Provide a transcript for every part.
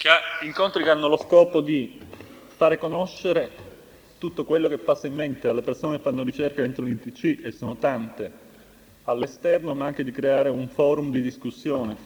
incontri che hanno lo scopo di fare conoscere tutto quello che passa in mente alle persone che fanno ricerca dentro l'ITC, e sono tante, all'esterno, ma anche di creare un forum di discussione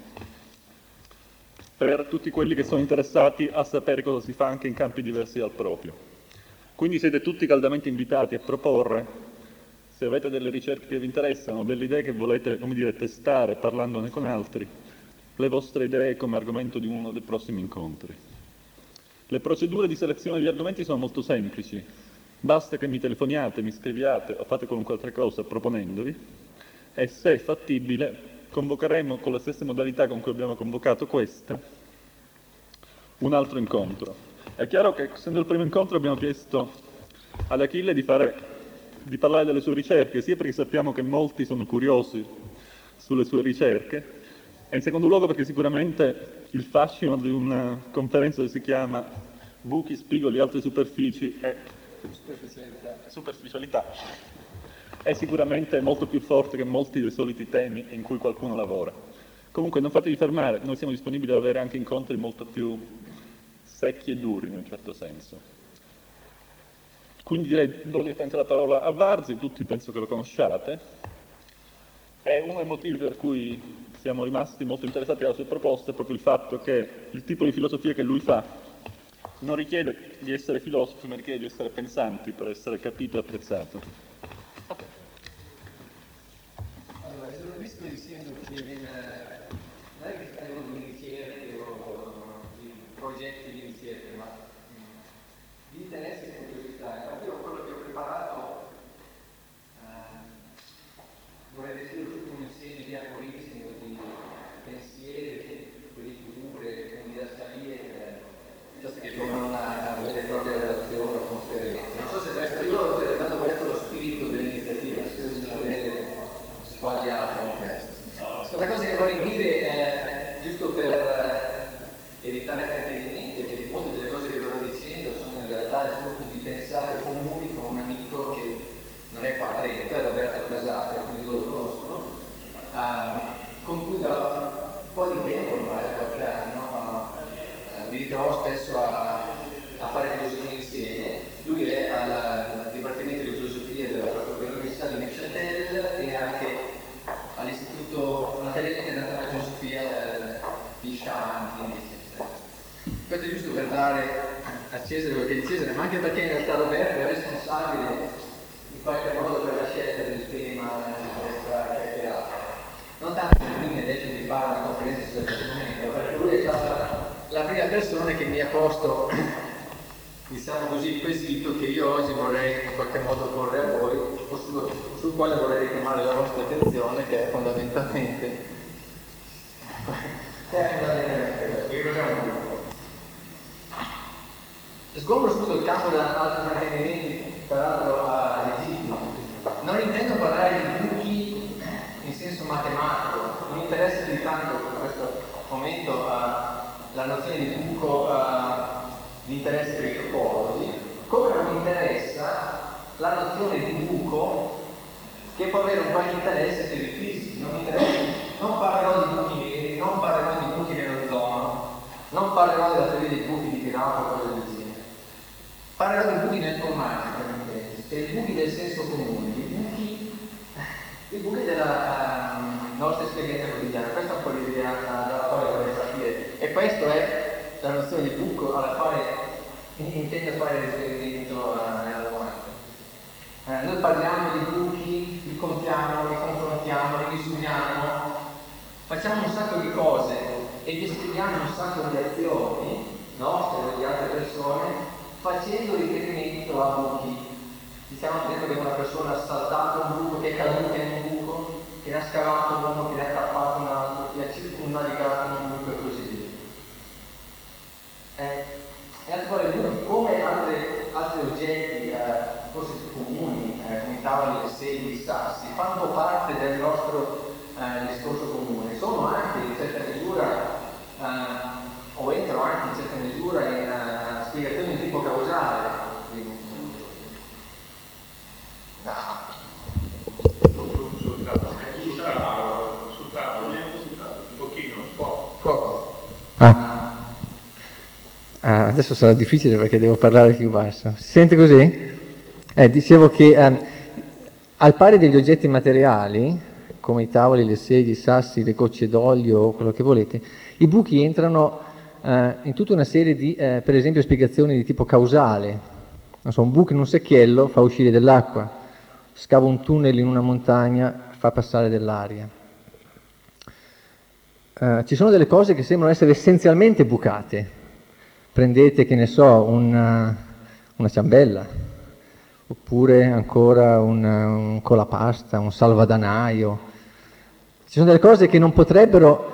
per tutti quelli che sono interessati a sapere cosa si fa anche in campi diversi dal proprio. Quindi siete tutti caldamente invitati a proporre, se avete delle ricerche che vi interessano, delle idee che volete, testare parlandone con altri, le vostre idee come argomento di uno dei prossimi incontri. Le procedure di selezione degli argomenti sono molto semplici. Basta che mi telefoniate, mi scriviate o fate qualunque altra cosa proponendovi, e se è fattibile convocheremo con le stesse modalità con cui abbiamo convocato queste un altro incontro. È chiaro che, essendo il primo incontro, abbiamo chiesto ad Achille di parlare delle sue ricerche, sia perché sappiamo che molti sono curiosi sulle sue ricerche, e in secondo luogo perché sicuramente il fascino di una conferenza che si chiama Buchi, spigoli e altre superficialità è sicuramente molto più forte che molti dei soliti temi in cui qualcuno lavora. Comunque non fatevi fermare, noi siamo disponibili ad avere anche incontri molto più secchi e duri in un certo senso. Quindi direi, do direttamente la parola a Varzi, tutti penso che lo conosciate. È uno dei motivi per cui siamo rimasti molto interessati alla sua proposta, è proprio il fatto che il tipo di filosofia che lui fa non richiede di essere filosofi, ma richiede di essere pensanti per essere capito e apprezzato. Allora, sono visto dicendo che non è che scrivono di ricerche o di progetti di ricerca, ma di interesse e curiosità. Infatti io quello che ho preparato vorrei definire tutto un insieme di aforismi o di pensieri, di figure, di didascalie, che trovano una vera e propria relazione o conferenza. Non so se resta, io ho dato questo lo spirito dell'iniziativa, spero di non avere sbagliato. La cosa che vorrei dire è, giusto per evitare fraintendimenti, che molte delle cose che sto dicendo sono in realtà il frutto di pensare comuni con un amico che non è parente, è Roberto Casati, quindi lo conoscono, con cui da un po' di tempo, ormai da qualche anno, mi ritrovo spesso a fare filosofia insieme. Lui è al Dipartimento di Filosofia dell'Università di Neuchâtel e anche all'Istituto Accademico della Filosofia di Shanti. Questo è giusto per dare a Cesare quello che è di Cesare, ma anche perché in realtà Roberto è responsabile in qualche modo per la scelta del tema di questa chiacchierata. Non tanto per prima adesso di fare una conferenza su questo argomento, perché lui è stata la prima persona che mi ha posto, diciamo così, il quesito che io oggi vorrei in qualche modo porre a voi, o sul quale vorrei richiamare la vostra attenzione, che è fondamentalmente sgombro subito il campo da altri fraintendimenti, peraltro legittimi. Non intendo parlare di buchi in senso matematico, mi interessa più tanto in questo momento la nozione di buco di interesse per i topologi, come non mi interessa la nozione di buco che può avere un qualche interesse per i fisici. Non parlerò di buchi neri, non parlerò di buchi nell'ozono, non parlerò della teoria dei buchi di Pirato o cose del genere. Parlerò di buchi nel formaggio, cioè i buchi del senso comune, i buchi della nostra esperienza quotidiana. Questa è un po' l'idea dalla quale vorrei partire, e questa è la nozione di buco alla quale intendo fare riferimento nella domanda. Noi parliamo di buchi, li contiamo, li confrontiamo, li misuriamo, facciamo un sacco di cose e descriviamo un sacco di azioni nostre o di altre persone facendo riferimento a buchi. Stiamo dicendo che una persona ha saltato un buco, che è caduta in un buco, che ne ha scavato uno, che ne ha tappato un altro, che ha circumnavigato un buco e così via. E ancora come altri oggetti, forse più comuni, come i tavoli, le sedie, i sassi, fanno parte del nostro discorso comune. Sono anche in certa misura, o entrano anche in certa misura in spiegazioni di tipo causale. Adesso sarà difficile perché devo parlare più basso. Si sente così? Dicevo che al pari degli oggetti materiali, come i tavoli, le sedie, i sassi, le gocce d'olio, quello che volete, i buchi entrano in tutta una serie di, per esempio, spiegazioni di tipo causale. Non so, un buco in un secchiello fa uscire dell'acqua, scava un tunnel in una montagna, fa passare dell'aria. Ci sono delle cose che sembrano essere essenzialmente bucate. Prendete, che ne so, una ciambella, oppure ancora un colapasta, un salvadanaio. Ci sono delle cose che non potrebbero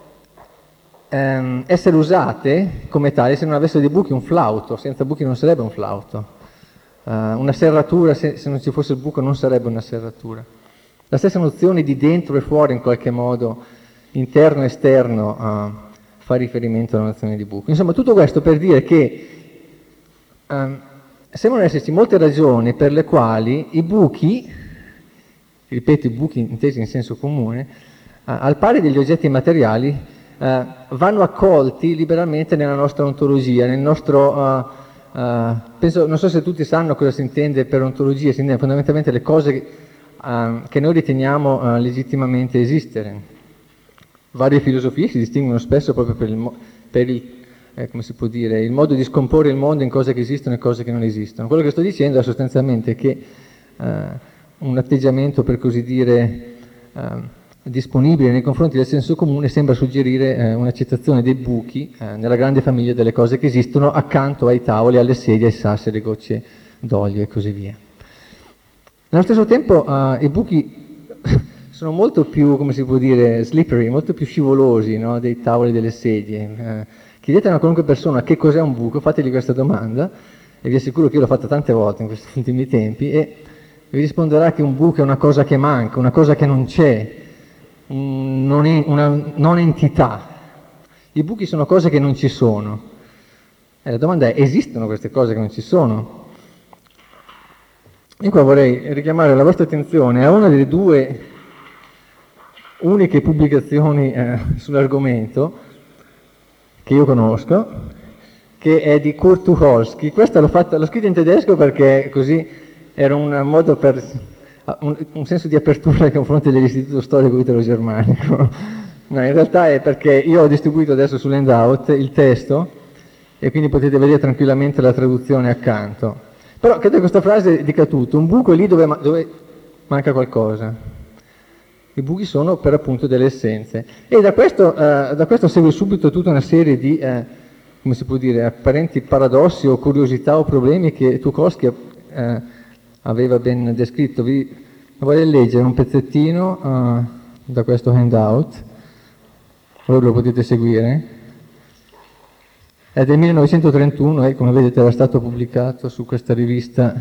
essere usate come tali se non avessero dei buchi. Un flauto, senza buchi non sarebbe un flauto. Una serratura, se non ci fosse il buco non sarebbe una serratura. La stessa nozione di dentro e fuori, in qualche modo, interno e esterno, fa riferimento alla nozione di buco. Insomma, tutto questo per dire che sembrano esserci molte ragioni per le quali i buchi, ripeto, i buchi intesi in senso comune, al pari degli oggetti materiali, vanno accolti liberalmente nella nostra ontologia, nel nostro... penso, non so se tutti sanno cosa si intende per ontologia, si intende fondamentalmente le cose che noi riteniamo legittimamente esistere. Varie filosofie si distinguono spesso proprio per come si può dire, il modo di scomporre il mondo in cose che esistono e cose che non esistono. Quello che sto dicendo è sostanzialmente che un atteggiamento, per così dire, disponibile nei confronti del senso comune sembra suggerire un'accettazione dei buchi nella grande famiglia delle cose che esistono, accanto ai tavoli, alle sedie, ai sassi, alle gocce d'olio e così via. Nello stesso tempo i buchi sono molto più, come si può dire, slippery, molto più scivolosi, no, dei tavoli e delle sedie. Chiedete a una qualunque persona che cos'è un buco, fategli questa domanda, e vi assicuro che io l'ho fatta tante volte in questi ultimi tempi, e vi risponderà che un buco è una cosa che manca, una cosa che non c'è, una non entità. I buchi sono cose che non ci sono. E la domanda è, esistono queste cose che non ci sono? Io qua vorrei richiamare la vostra attenzione a una delle due uniche pubblicazioni sull'argomento che io conosco, che è di Kurt Tucholsky. Questa l'ho scritta in tedesco perché così era un modo per un senso di apertura nei confronti dell'Istituto Storico Italo-Germanico. No, in realtà è perché io ho distribuito adesso sull'handout il testo e quindi potete vedere tranquillamente la traduzione accanto. Però credo che questa frase dica tutto: un buco è lì dove manca qualcosa. I buchi sono per appunto delle essenze. E da questo segue subito tutta una serie di, come si può dire, apparenti paradossi o curiosità o problemi che Tucholsky aveva ben descritto. Vi voglio leggere un pezzettino da questo handout, voi lo potete seguire. È del 1931 e come vedete era stato pubblicato su questa rivista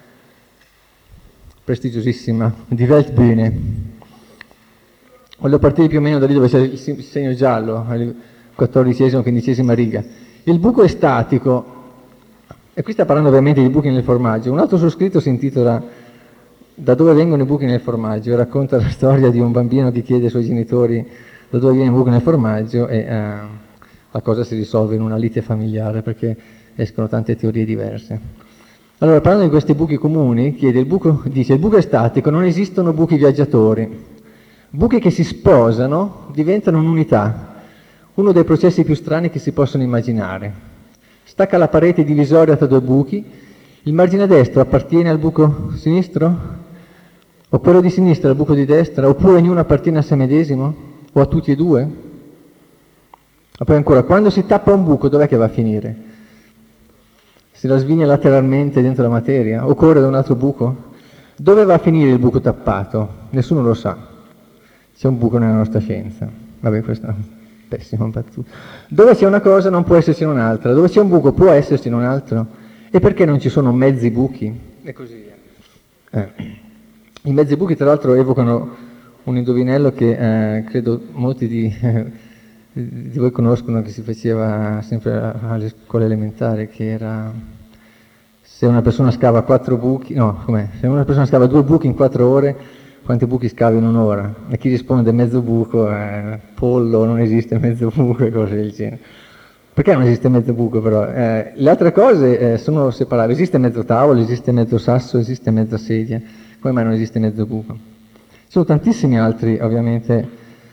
prestigiosissima, Die Weltbühne. Voglio partire più o meno da lì dove c'è il segno giallo, alla 14ª-15ª riga. Il buco è statico, e qui sta parlando ovviamente di buchi nel formaggio. Un altro suo scritto si intitola Da dove vengono i buchi nel formaggio? E racconta la storia di un bambino che chiede ai suoi genitori da dove viene il buco nel formaggio e la cosa si risolve in una lite familiare perché escono tante teorie diverse. Allora, parlando di questi buchi comuni, dice il buco è statico, non esistono buchi viaggiatori. Buchi che si sposano diventano un'unità, uno dei processi più strani che si possono immaginare. Stacca la parete divisoria tra due buchi, il margine destro appartiene al buco sinistro, o quello di sinistra al buco di destra, oppure ognuno appartiene a sé medesimo, o a tutti e due. Ma poi ancora, quando si tappa un buco, dov'è che va a finire? Si la sviglia lateralmente dentro la materia, o corre da un altro buco? Dove va a finire il buco tappato? Nessuno lo sa. C'è un buco nella nostra scienza. Vabbè, questa è una pessima battuta. Dove c'è una cosa non può esserci un'altra, dove c'è un buco può esserci un altro. E perché non ci sono mezzi buchi? E così via. I mezzi buchi tra l'altro evocano un indovinello che credo molti di voi conoscono, che si faceva sempre alle scuole elementari, che era se una persona scava 4 buchi, no, com'è? Se una persona scava 2 buchi in 4 ore, quanti buchi scavi in un'ora? E chi risponde mezzo buco, pollo, non esiste mezzo buco e cose del genere. Perché non esiste mezzo buco però? Le altre cose sono separate, esiste mezzo tavolo, esiste mezzo sasso, esiste mezza sedia, come mai non esiste mezzo buco? Ci sono tantissimi altri, ovviamente,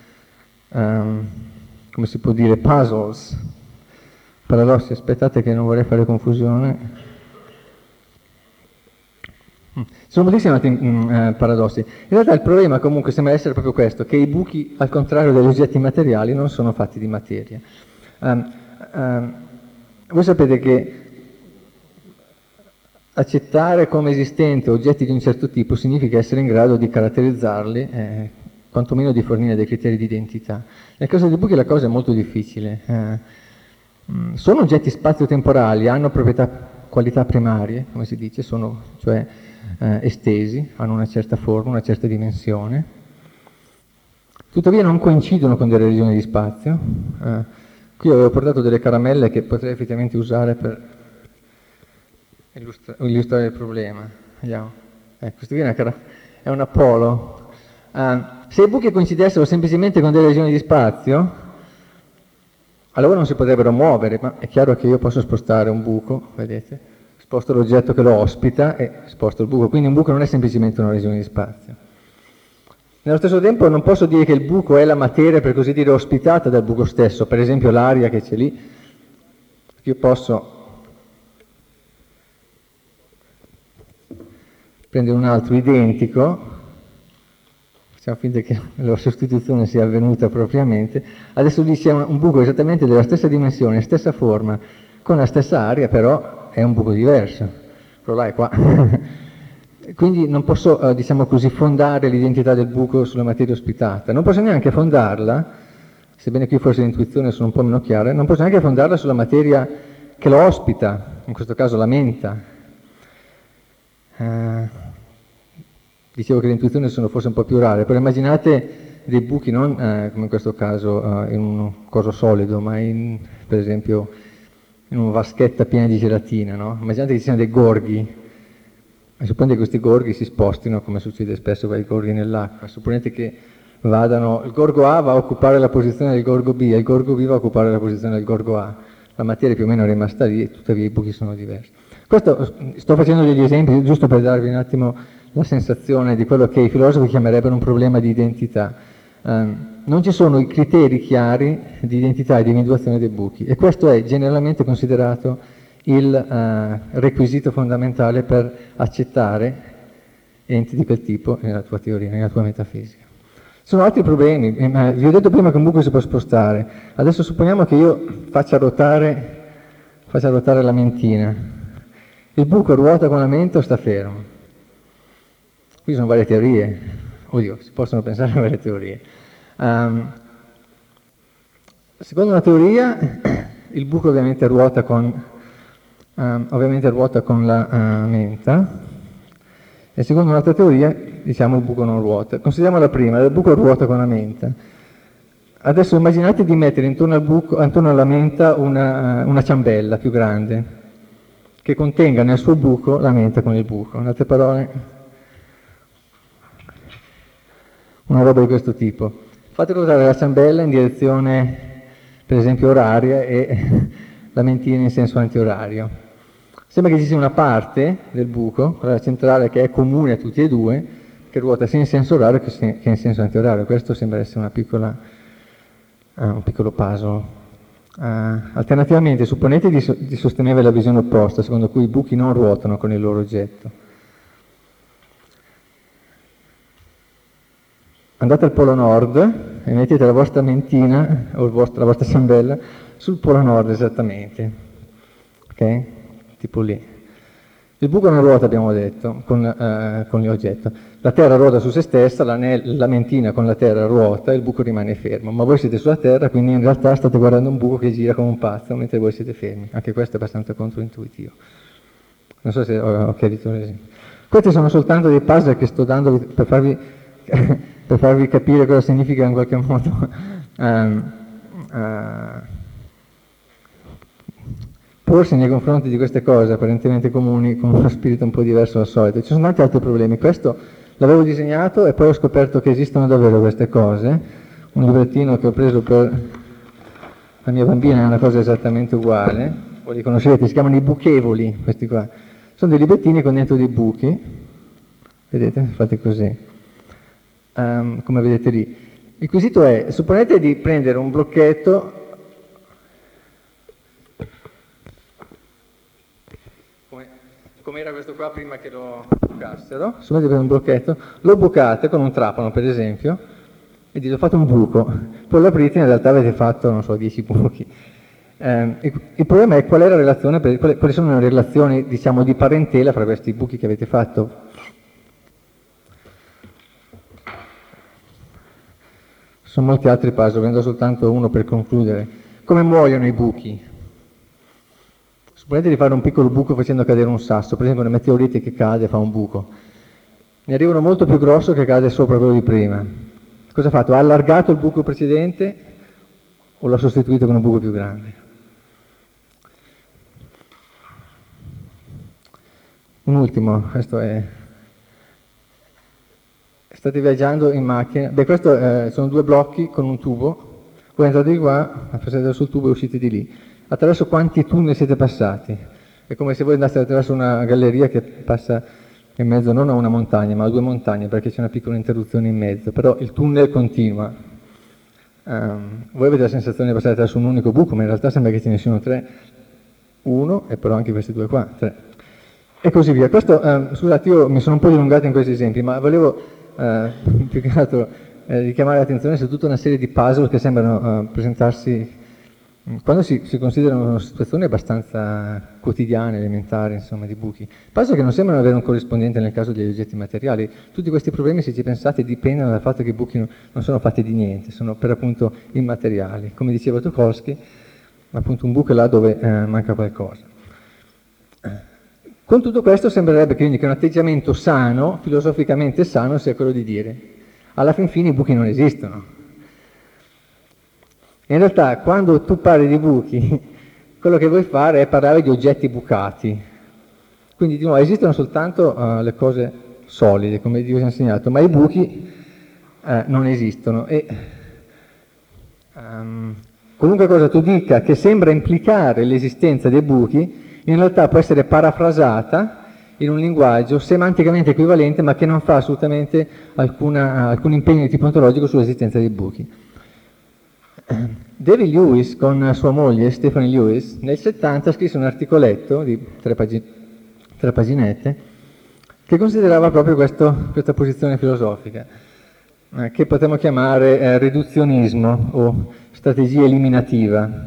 come si può dire, puzzles, paradossi, aspettate che non vorrei fare confusione. Ci sono moltissimi altri paradossi. In realtà il problema comunque sembra essere proprio questo, che i buchi, al contrario degli oggetti materiali, non sono fatti di materia. Voi sapete che accettare come esistente oggetti di un certo tipo significa essere in grado di caratterizzarli, quantomeno di fornire dei criteri di identità. Nel caso dei buchi la cosa è molto difficile. Sono oggetti spazio-temporali, hanno qualità primarie, come si dice, sono cioè estesi, hanno una certa forma, una certa dimensione, tuttavia non coincidono con delle regioni di spazio. Qui avevo portato delle caramelle che potrei effettivamente usare per illustrare il problema. Vediamo. Questo qui è un Apollo. Se i buchi coincidessero semplicemente con delle regioni di spazio, allora non si potrebbero muovere, ma è chiaro che io posso spostare un buco, vedete? Sposto l'oggetto che lo ospita e sposto il buco, quindi un buco non è semplicemente una regione di spazio. Nello stesso tempo non posso dire che il buco è la materia, per così dire, ospitata dal buco stesso, per esempio l'aria che c'è lì. Io posso prendere un altro identico, facciamo finta che la sostituzione sia avvenuta propriamente, adesso lì c'è un buco esattamente della stessa dimensione, stessa forma, con la stessa aria, però è un buco diverso, quello là è qua. Quindi non posso, diciamo così, fondare l'identità del buco sulla materia ospitata, non posso neanche fondarla, sebbene qui forse le intuizioni sono un po' meno chiare, non posso neanche fondarla sulla materia che lo ospita, in questo caso la menta. Dicevo che le intuizioni sono forse un po' più rare, però immaginate dei buchi non come in questo caso in un coso solido, ma per esempio in una vaschetta piena di gelatina, no? Immaginate che ci siano dei gorghi. Supponete che questi gorghi si spostino, come succede spesso con i gorghi nell'acqua. Supponete che il gorgo A va a occupare la posizione del gorgo B e il gorgo B va a occupare la posizione del gorgo A. La materia più o meno è rimasta lì e tuttavia i buchi sono diversi. Sto facendo degli esempi giusto per darvi un attimo la sensazione di quello che i filosofi chiamerebbero un problema di identità. Non ci sono i criteri chiari di identità e di individuazione dei buchi e questo è generalmente considerato il requisito fondamentale per accettare enti di quel tipo nella tua teoria, nella tua metafisica. Ci sono altri problemi, vi ho detto prima che un buco si può spostare, adesso supponiamo che io faccia ruotare la mentina, il buco ruota con la menta o sta fermo? Qui sono varie teorie, oddio, si possono pensare a varie teorie. Secondo una teoria il buco ovviamente ruota con la menta e secondo un'altra teoria diciamo il buco non ruota. Consideriamo la prima, il buco ruota con la menta. Adesso immaginate di mettere intorno alla menta una ciambella più grande che contenga nel suo buco la menta con il buco. In altre parole, una roba di questo tipo. Fate ruotare la ciambella in direzione per esempio oraria e la mentina in senso antiorario. Sembra che ci sia una parte del buco, quella centrale, che è comune a tutti e due, che ruota sia in senso orario che in senso antiorario. Questo sembra essere un piccolo puzzle. Alternativamente, supponete di sostenere la visione opposta, secondo cui i buchi non ruotano con il loro oggetto. Andate al polo nord e mettete la vostra mentina o la vostra ciambella sul polo nord esattamente, ok? Tipo lì. Il buco non ruota, abbiamo detto, con l'oggetto. La terra ruota su se stessa, la mentina con la terra ruota e il buco rimane fermo. Ma voi siete sulla terra, quindi in realtà state guardando un buco che gira come un pazzo mentre voi siete fermi. Anche questo è abbastanza controintuitivo. Non so se ho chiarito l'esempio. Questi sono soltanto dei puzzle che sto dando per farvi capire cosa significa in qualche modo porsi nei confronti di queste cose apparentemente comuni con uno spirito un po' diverso dal solito. Ci sono tanti altri problemi. Questo l'avevo disegnato e poi ho scoperto che esistono davvero queste cose. Un librettino che ho preso per la mia bambina è una cosa esattamente uguale, voi li conoscete, si chiamano i buchevoli, questi qua. Sono dei libettini con dentro dei buchi, vedete, fate così, come vedete lì. Il quesito è, supponete di prendere un blocchetto, come era questo qua prima che lo bucassero, supponete di prendere un blocchetto, lo bucate con un trapano per esempio, e dite ho fatto un buco, poi lo aprite e in realtà avete fatto, non so, 10 buchi. Il problema è qual è la relazione, quali sono le relazioni, diciamo, di parentela fra questi buchi che avete fatto. Sono molti altri puzzle, prendo soltanto uno per concludere. Come muoiono i buchi? Supponete di fare un piccolo buco facendo cadere un sasso, per esempio una meteorite che cade e fa un buco. Ne arriva uno molto più grosso che cade sopra quello di prima. Cosa ha fatto? Ha allargato il buco precedente o l'ha sostituito con un buco più grande? Un ultimo, questo è... State viaggiando in macchina, questo sono due blocchi con un tubo, voi entrate di qua, passate sul tubo e uscite di lì. Attraverso quanti tunnel siete passati? È come se voi andaste attraverso una galleria che passa in mezzo non a una montagna, ma a due montagne, perché c'è una piccola interruzione in mezzo, però il tunnel continua. Voi avete la sensazione di passare attraverso un unico buco, ma in realtà sembra che ce ne siano tre, uno e però anche questi due qua, tre. E così via. Questo, scusate, io mi sono un po' dilungato in questi esempi, ma volevo più che altro richiamare l'attenzione su tutta una serie di puzzle che sembrano presentarsi quando si considerano situazioni abbastanza quotidiane, elementari, insomma, di buchi. Puzzle che non sembrano avere un corrispondente nel caso degli oggetti materiali. Tutti questi problemi, se ci pensate, dipendono dal fatto che i buchi non sono fatti di niente, sono per appunto immateriali. Come diceva Tucholsky, appunto un buco è là dove manca qualcosa. Con tutto questo sembrerebbe quindi che un atteggiamento sano, filosoficamente sano, sia quello di dire alla fin fine i buchi non esistono. In realtà quando tu parli di buchi, quello che vuoi fare è parlare di oggetti bucati. Quindi di nuovo esistono soltanto le cose solide, come Dio ci ha insegnato, ma i buchi non esistono. E qualunque cosa tu dica che sembra implicare l'esistenza dei buchi, in realtà può essere parafrasata in un linguaggio semanticamente equivalente, ma che non fa assolutamente alcun impegno di tipo ontologico sull'esistenza dei buchi. David Lewis con sua moglie Stephanie Lewis nel 70 scrisse un articoletto di tre paginette che considerava proprio questa posizione filosofica, che potremmo chiamare riduzionismo o strategia eliminativa.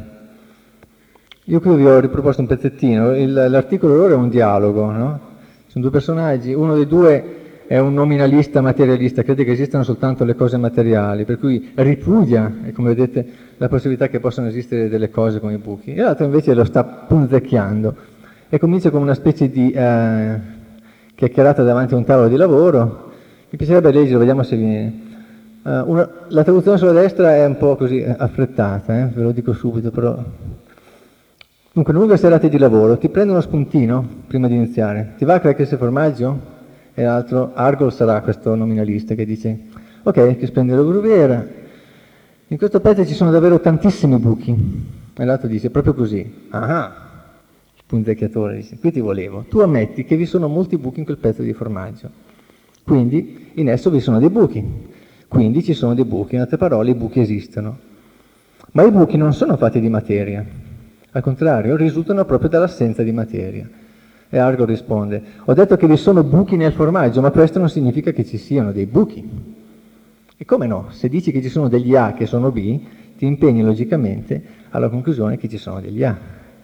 Io qui vi ho riproposto un pezzettino, l'articolo loro è un dialogo, no? Sono due personaggi, uno dei due è un nominalista materialista, crede che esistano soltanto le cose materiali, per cui ripudia, e come vedete, la possibilità che possano esistere delle cose come i buchi, e l'altro invece lo sta punzecchiando e comincia con una specie di chiacchierata davanti a un tavolo di lavoro. Mi piacerebbe leggerlo, vediamo se viene. La traduzione sulla destra è un po' così affrettata, ve lo dico subito, però... Dunque, lungo le serate di lavoro, ti prendo uno spuntino prima di iniziare. Ti va crackers e formaggio? E l'altro, Argol sarà questo nominalista che dice, ok, che spendi la gruviera. In questo pezzo ci sono davvero tantissimi buchi. E l'altro dice, proprio così. Ah, punzecchiatore dice, qui ti volevo. Tu ammetti che vi sono molti buchi in quel pezzo di formaggio. Quindi, in esso vi sono dei buchi. Quindi ci sono dei buchi. In altre parole, i buchi esistono. Ma i buchi non sono fatti di materia. Al contrario, risultano proprio dall'assenza di materia. E Argol risponde, ho detto che vi sono buchi nel formaggio, ma questo non significa che ci siano dei buchi. E come no? Se dici che ci sono degli A che sono B, ti impegni logicamente alla conclusione che ci sono degli A.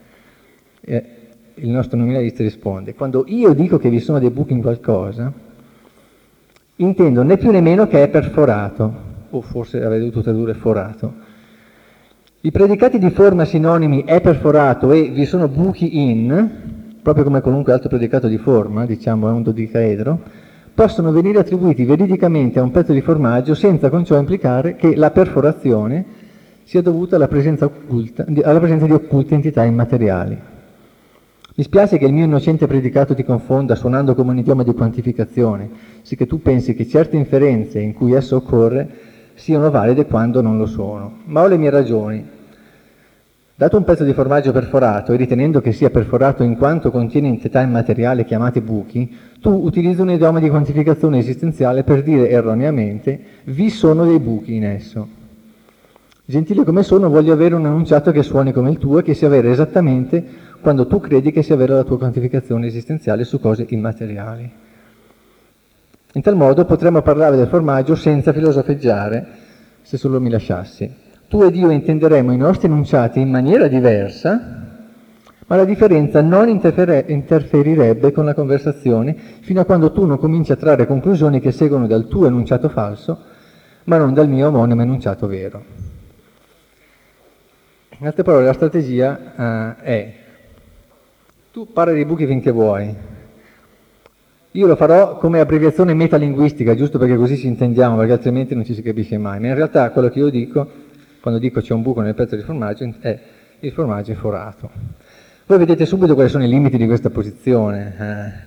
E il nostro nominalista risponde, quando io dico che vi sono dei buchi in qualcosa, intendo né più né meno che è perforato, o forse avrei dovuto tradurre forato. I predicati di forma sinonimi è perforato e vi sono buchi in, proprio come qualunque altro predicato di forma, diciamo è un dodicaedro, possono venire attribuiti veridicamente a un pezzo di formaggio senza con ciò implicare che la perforazione sia dovuta alla presenza di occulte entità immateriali. Mi spiace che il mio innocente predicato ti confonda suonando come un idioma di quantificazione, sì che tu pensi che certe inferenze in cui esso occorre siano valide quando non lo sono, ma ho le mie ragioni. Dato un pezzo di formaggio perforato e ritenendo che sia perforato in quanto contiene entità immateriali chiamate buchi, tu utilizzi un idioma di quantificazione esistenziale per dire erroneamente vi sono dei buchi in esso. Gentile come sono, voglio avere un enunciato che suoni come il tuo e che sia vero esattamente quando tu credi che sia vera la tua quantificazione esistenziale su cose immateriali. In tal modo potremmo parlare del formaggio senza filosofeggiare, se solo mi lasciassi. Tu ed io intenderemo i nostri enunciati in maniera diversa, ma la differenza non interferirebbe con la conversazione fino a quando tu non cominci a trarre conclusioni che seguono dal tuo enunciato falso, ma non dal mio omonimo enunciato vero. In altre parole, la strategia è: tu parli di buchi finché vuoi, io lo farò come abbreviazione metalinguistica, giusto perché così ci intendiamo, perché altrimenti non ci si capisce mai, ma in realtà quello che io dico, quando dico c'è un buco nel pezzo di formaggio, è il formaggio è forato. Voi vedete subito quali sono i limiti di questa posizione.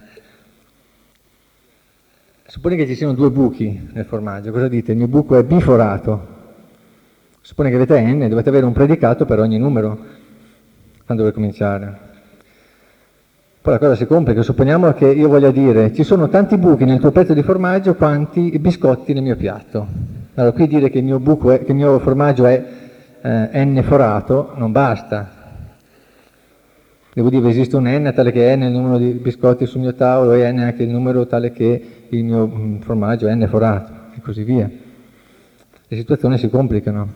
Suppone che ci siano 2 buchi nel formaggio, cosa dite? Il mio buco è biforato. Suppone che avete n, dovete avere un predicato per ogni numero quando dovete cominciare. Poi la cosa si complica, supponiamo che io voglia dire ci sono tanti buchi nel tuo pezzo di formaggio quanti biscotti nel mio piatto. Allora qui dire che il mio buco che il mio formaggio è n forato non basta. Devo dire che esiste un n tale che è nel numero di biscotti sul mio tavolo e n anche il numero tale che il mio formaggio è n forato e così via. Le situazioni si complicano.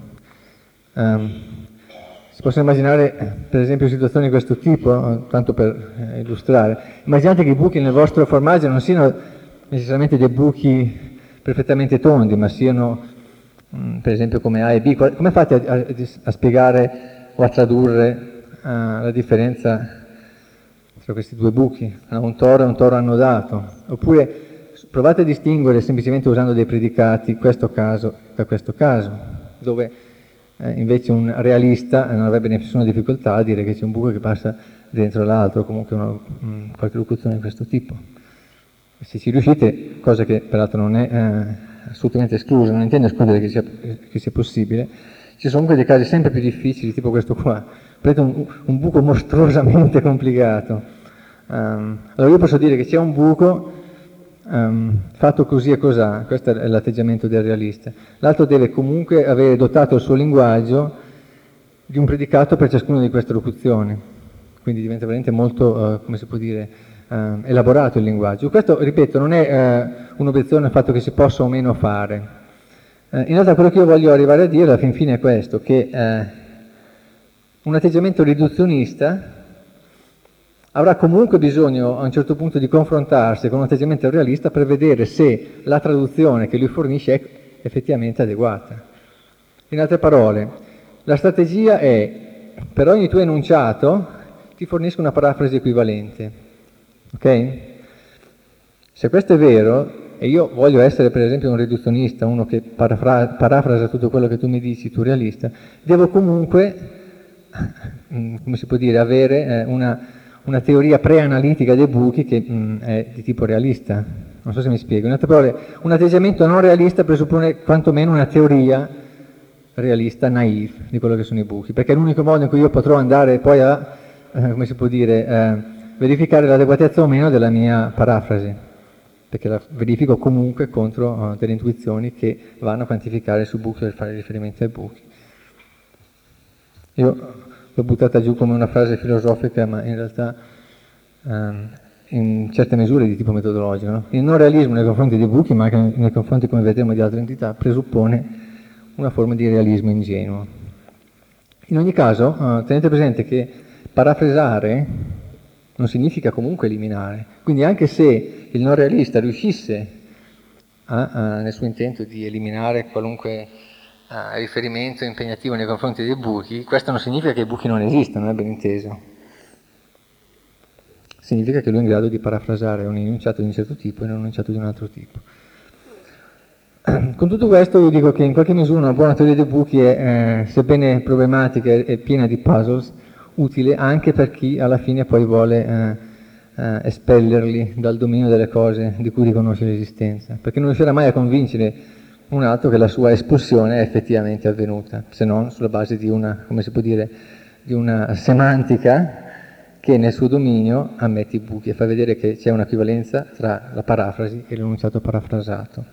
Si possono immaginare per esempio situazioni di questo tipo, tanto per illustrare. Immaginate che i buchi nel vostro formaggio non siano necessariamente dei buchi perfettamente tondi, ma siano per esempio come A e B. Come fate a spiegare o a tradurre la differenza tra questi 2 buchi? Un toro e un toro annodato. Oppure provate a distinguere semplicemente usando dei predicati questo caso da questo caso, dove invece un realista non avrebbe nessuna difficoltà a dire che c'è un buco che passa dentro l'altro, comunque qualche locuzione di questo tipo. Se ci riuscite, cosa che peraltro non è assolutamente esclusa, non intendo escludere che sia possibile, ci sono comunque dei casi sempre più difficili, tipo questo qua. Prendete un buco mostruosamente complicato. Allora io posso dire che c'è un buco fatto così e cos'ha, questo è l'atteggiamento del realista. L'altro deve comunque avere dotato il suo linguaggio di un predicato per ciascuna di queste locuzioni, quindi diventa veramente molto, come si può dire, elaborato il linguaggio. Questo, ripeto, non è un'obiezione al fatto che si possa o meno fare. In realtà quello che io voglio arrivare a dire alla fin fine è questo, che un atteggiamento riduzionista avrà comunque bisogno a un certo punto di confrontarsi con un atteggiamento realista per vedere se la traduzione che lui fornisce è effettivamente adeguata. In altre parole, la strategia è: per ogni tuo enunciato ti fornisco una parafrasi equivalente. Ok? Se questo è vero, e io voglio essere per esempio un riduzionista, uno che parafrasa tutto quello che tu mi dici, tu realista, devo comunque, come si può dire, avere una teoria preanalitica dei buchi che è di tipo realista. Non so se mi spiego. In altre parole, un atteggiamento non realista presuppone quantomeno una teoria realista, naif, di quello che sono i buchi, perché è l'unico modo in cui io potrò andare poi a, come si può dire, verificare l'adeguatezza o meno della mia parafrasi, perché la verifico comunque contro delle intuizioni che vanno a quantificare su buchi per fare riferimento ai buchi. Io l'ho buttata giù come una frase filosofica, ma in realtà in certe misure di tipo metodologico. No? Il non realismo nei confronti dei buchi, ma anche nei confronti, come vedremo, di altre entità, presuppone una forma di realismo ingenuo. In ogni caso, tenete presente che parafrasare non significa comunque eliminare, quindi anche se il non realista riuscisse nel suo intento di eliminare qualunque riferimento impegnativo nei confronti dei buchi, questo non significa che i buchi non esistano, è ben inteso. Significa che lui è in grado di parafrasare un enunciato di un certo tipo e un enunciato di un altro tipo. Con tutto questo io dico che in qualche misura una buona teoria dei buchi è, sebbene problematica e piena di puzzles, utile anche per chi alla fine poi vuole espellerli dal dominio delle cose di cui riconosce l'esistenza, perché non riuscirà mai a convincere un altro che la sua espulsione è effettivamente avvenuta, se non sulla base di una, come si può dire, di una semantica che nel suo dominio ammette i buchi e fa vedere che c'è un'equivalenza tra la parafrasi e l'enunciato parafrasato.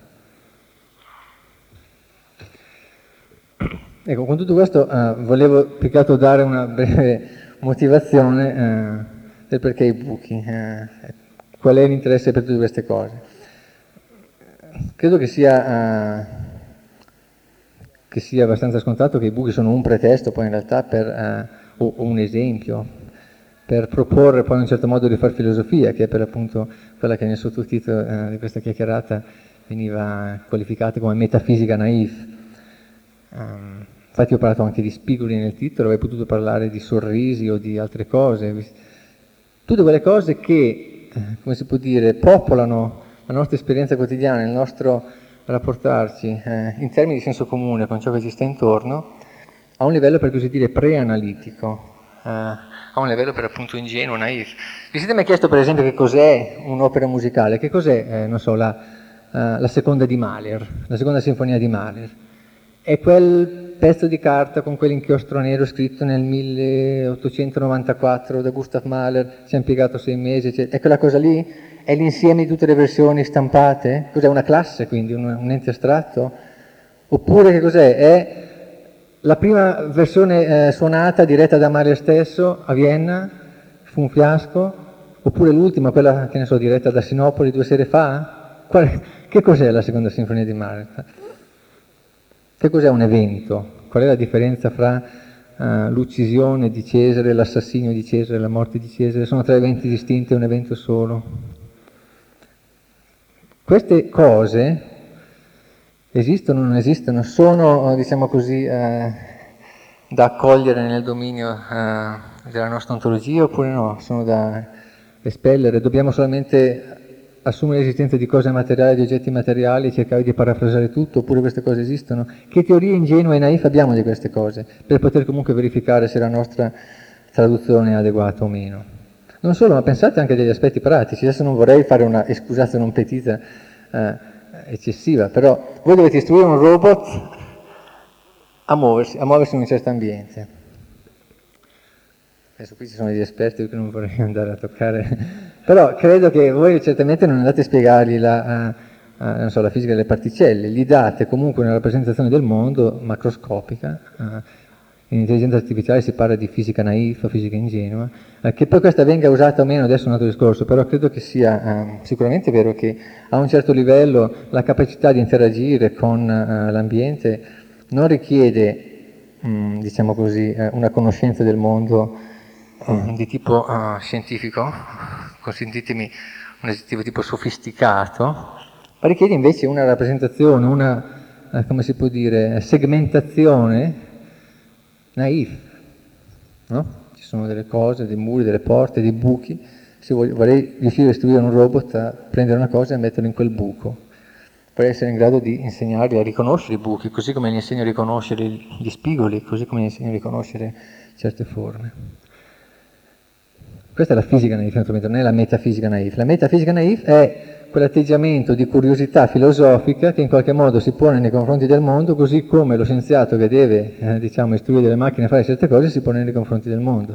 Ecco, con tutto questo volevo più che altro dare una breve motivazione del perché i buchi, qual è l'interesse per tutte queste cose. Credo che sia abbastanza scontato che i buchi sono un pretesto poi in realtà o un esempio per proporre poi in un certo modo di fare filosofia, che è per appunto quella che nel sottotitolo di questa chiacchierata veniva qualificata come metafisica naif. Infatti ho parlato anche di spigoli nel titolo, avrei potuto parlare di sorrisi o di altre cose, tutte quelle cose che, come si può dire, popolano la nostra esperienza quotidiana, il nostro rapportarci in termini di senso comune con ciò che ci sta intorno, a un livello per così dire preanalitico, a un livello per appunto ingenuo, naif. Vi siete mai chiesto per esempio che cos'è un'opera musicale? Che cos'è, non so, la seconda di Mahler, la seconda sinfonia di Mahler? È quel pezzo di carta con quell'inchiostro nero scritto nel 1894 da Gustav Mahler, ci ha impiegato 6 mesi, eccetera. È quella cosa lì? È l'insieme di tutte le versioni stampate? Cos'è, una classe quindi, un ente astratto? Oppure che cos'è? È la prima versione suonata, diretta da Mahler stesso a Vienna, fu un fiasco? Oppure l'ultima, quella che ne so, diretta da Sinopoli 2 sere fa? Che cos'è la seconda sinfonia di Mahler? Che cos'è un evento? Qual è la differenza fra l'uccisione di Cesare, l'assassinio di Cesare, la morte di Cesare? Sono 3 eventi distinti e un evento solo. Queste cose esistono o non esistono? Sono, diciamo così, da accogliere nel dominio della nostra ontologia oppure no? Sono da espellere? Dobbiamo solamente assumere l'esistenza di cose materiali, di oggetti materiali e cercare di parafrasare tutto, oppure queste cose esistono? Che teorie ingenue e naif abbiamo di queste cose, per poter comunque verificare se la nostra traduzione è adeguata o meno? Non solo, ma pensate anche degli aspetti pratici. Adesso non vorrei fare una scusate non petita eccessiva, però voi dovete istruire un robot a muoversi in un certo ambiente. Adesso qui ci sono degli esperti che non vorrei andare a toccare, però credo che voi certamente non andate a spiegargli la fisica delle particelle, gli date comunque una rappresentazione del mondo macroscopica. In intelligenza artificiale si parla di fisica naif, fisica ingenua, che poi questa venga usata o meno adesso è un altro discorso, però credo che sia sicuramente vero che a un certo livello la capacità di interagire con l'ambiente non richiede, diciamo così, una conoscenza del mondo di tipo scientifico, consentitemi un aggettivo tipo sofisticato, ma richiede invece una rappresentazione, una, come si può dire, segmentazione naif, no? Ci sono delle cose, dei muri, delle porte, dei buchi. Se vorrei riuscire a istruire un robot a prendere una cosa e a metterla in quel buco, per essere in grado di insegnargli a riconoscere i buchi, così come gli insegno a riconoscere gli spigoli, così come gli insegno a riconoscere certe forme. Questa è la fisica naif, naturalmente, non è la metafisica naif. La metafisica naif è quell'atteggiamento di curiosità filosofica che in qualche modo si pone nei confronti del mondo, così come lo scienziato che deve, istruire delle macchine a fare certe cose si pone nei confronti del mondo.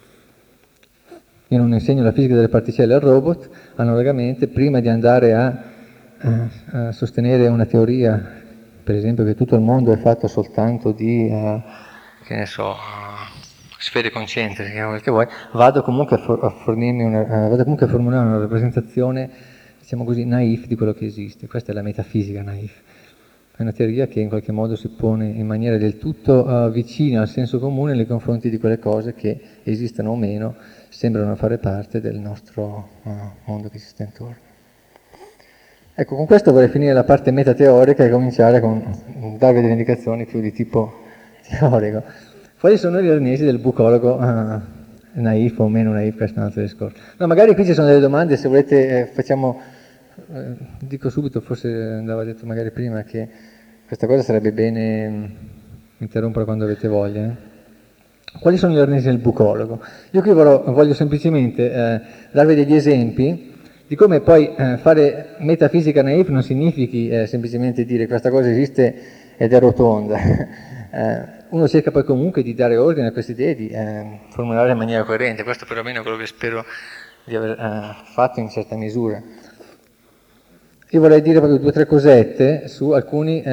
Io non insegno la fisica delle particelle al robot, analogamente, prima di andare a sostenere una teoria, per esempio che tutto il mondo è fatto soltanto di, che ne so, sfere concentriche, quel che vuoi, vado comunque a formulare una rappresentazione, diciamo così, naif di quello che esiste. Questa è la metafisica naif. È una teoria che in qualche modo si pone in maniera del tutto vicina al senso comune nei confronti di quelle cose che esistano o meno, sembrano fare parte del nostro mondo che ci sta intorno. Ecco, con questo vorrei finire la parte metateorica e cominciare con darvi delle indicazioni più di tipo teorico. Quali sono gli arnesi del bucologo naif o meno naif? Questo è un altro discorso. No, magari qui ci sono delle domande, se volete facciamo, dico subito, forse andava detto magari prima che questa cosa sarebbe bene interrompere quando avete voglia. Quali sono gli arnesi del bucologo? Io qui voglio semplicemente darvi degli esempi di come poi fare metafisica naif non significhi semplicemente dire questa cosa esiste ed è rotonda. uno cerca poi comunque di dare ordine a queste idee, di formulare in maniera coerente. Questo perlomeno è quello che spero di aver fatto in certa misura. Io vorrei dire proprio 2 o 3 cosette su alcuni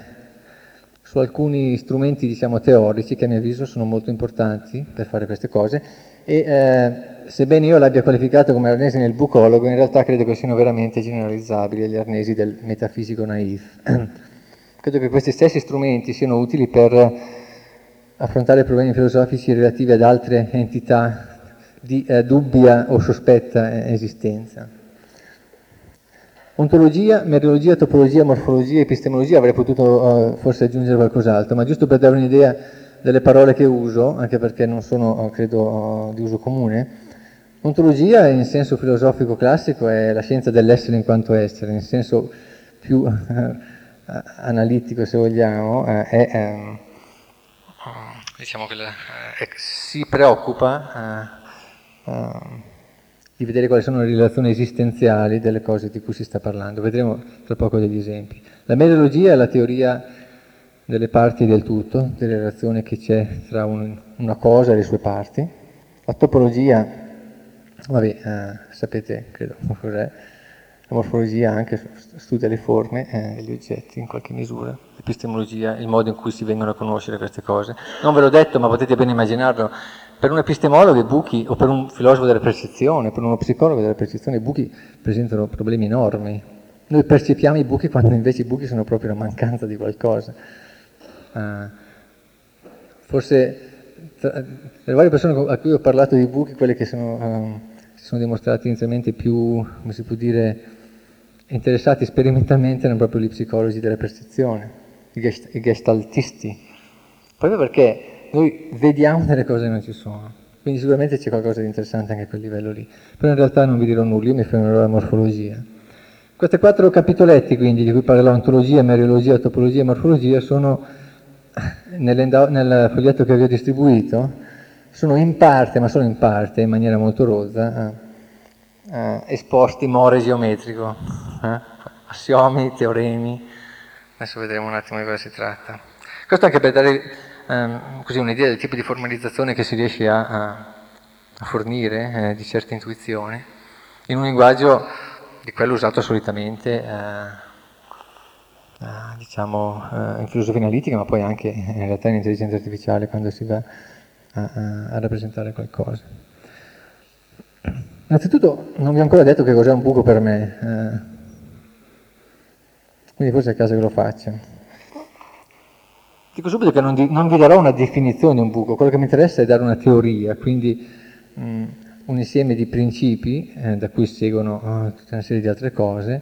strumenti, diciamo, teorici che a mio avviso sono molto importanti per fare queste cose e sebbene io l'abbia qualificato come arnesi nel bucologo, in realtà credo che siano veramente generalizzabili agli arnesi del metafisico naif. Credo che questi stessi strumenti siano utili per affrontare problemi filosofici relativi ad altre entità di dubbia o sospetta esistenza. Ontologia, meriologia, topologia, morfologia, epistemologia, avrei potuto forse aggiungere qualcos'altro, ma giusto per dare un'idea delle parole che uso, anche perché non sono, credo, di uso comune. Ontologia in senso filosofico classico è la scienza dell'essere in quanto essere, in senso più analitico, se vogliamo, diciamo che si preoccupa di vedere quali sono le relazioni esistenziali delle cose di cui si sta parlando. Vedremo tra poco degli esempi. La meriologia è la teoria delle parti del tutto, delle relazioni che c'è tra una cosa e le sue parti. La topologia, sapete, credo, cos'è. La morfologia anche studia le forme degli oggetti in qualche misura. L'epistemologia, il modo in cui si vengono a conoscere queste cose. Non ve l'ho detto, ma potete ben immaginarlo. Per un epistemologo i buchi, o per un filosofo della percezione, per uno psicologo della percezione, i buchi presentano problemi enormi. Noi percepiamo i buchi quando invece i buchi sono proprio la mancanza di qualcosa. Forse tra le varie persone a cui ho parlato di buchi, quelle che si sono dimostrati inizialmente più, come si può dire, interessati sperimentalmente erano proprio gli psicologi della percezione, i gestaltisti, proprio perché noi vediamo delle cose che non ci sono, quindi sicuramente c'è qualcosa di interessante anche a quel livello lì, però in realtà non vi dirò nulla, io mi fermerò alla morfologia. Questi 4 capitoletti quindi, di cui parlerò, ontologia, meriologia, topologia e morfologia, sono nel foglietto che vi ho distribuito, sono in parte, ma solo in parte, in maniera molto rozza, esposti more geometrico, assiomi, teoremi, adesso vedremo un attimo di cosa si tratta. Questo anche per dare così un'idea del tipo di formalizzazione che si riesce a fornire di certe intuizioni, in un linguaggio di quello usato solitamente diciamo in filosofia analitica, ma poi anche in realtà in intelligenza artificiale quando si va a rappresentare qualcosa. Innanzitutto non vi ho ancora detto che cos'è un buco per me, quindi forse è il caso che lo faccia. Dico subito che non vi darò una definizione di un buco, quello che mi interessa è dare una teoria, quindi un insieme di principi da cui seguono tutta una serie di altre cose,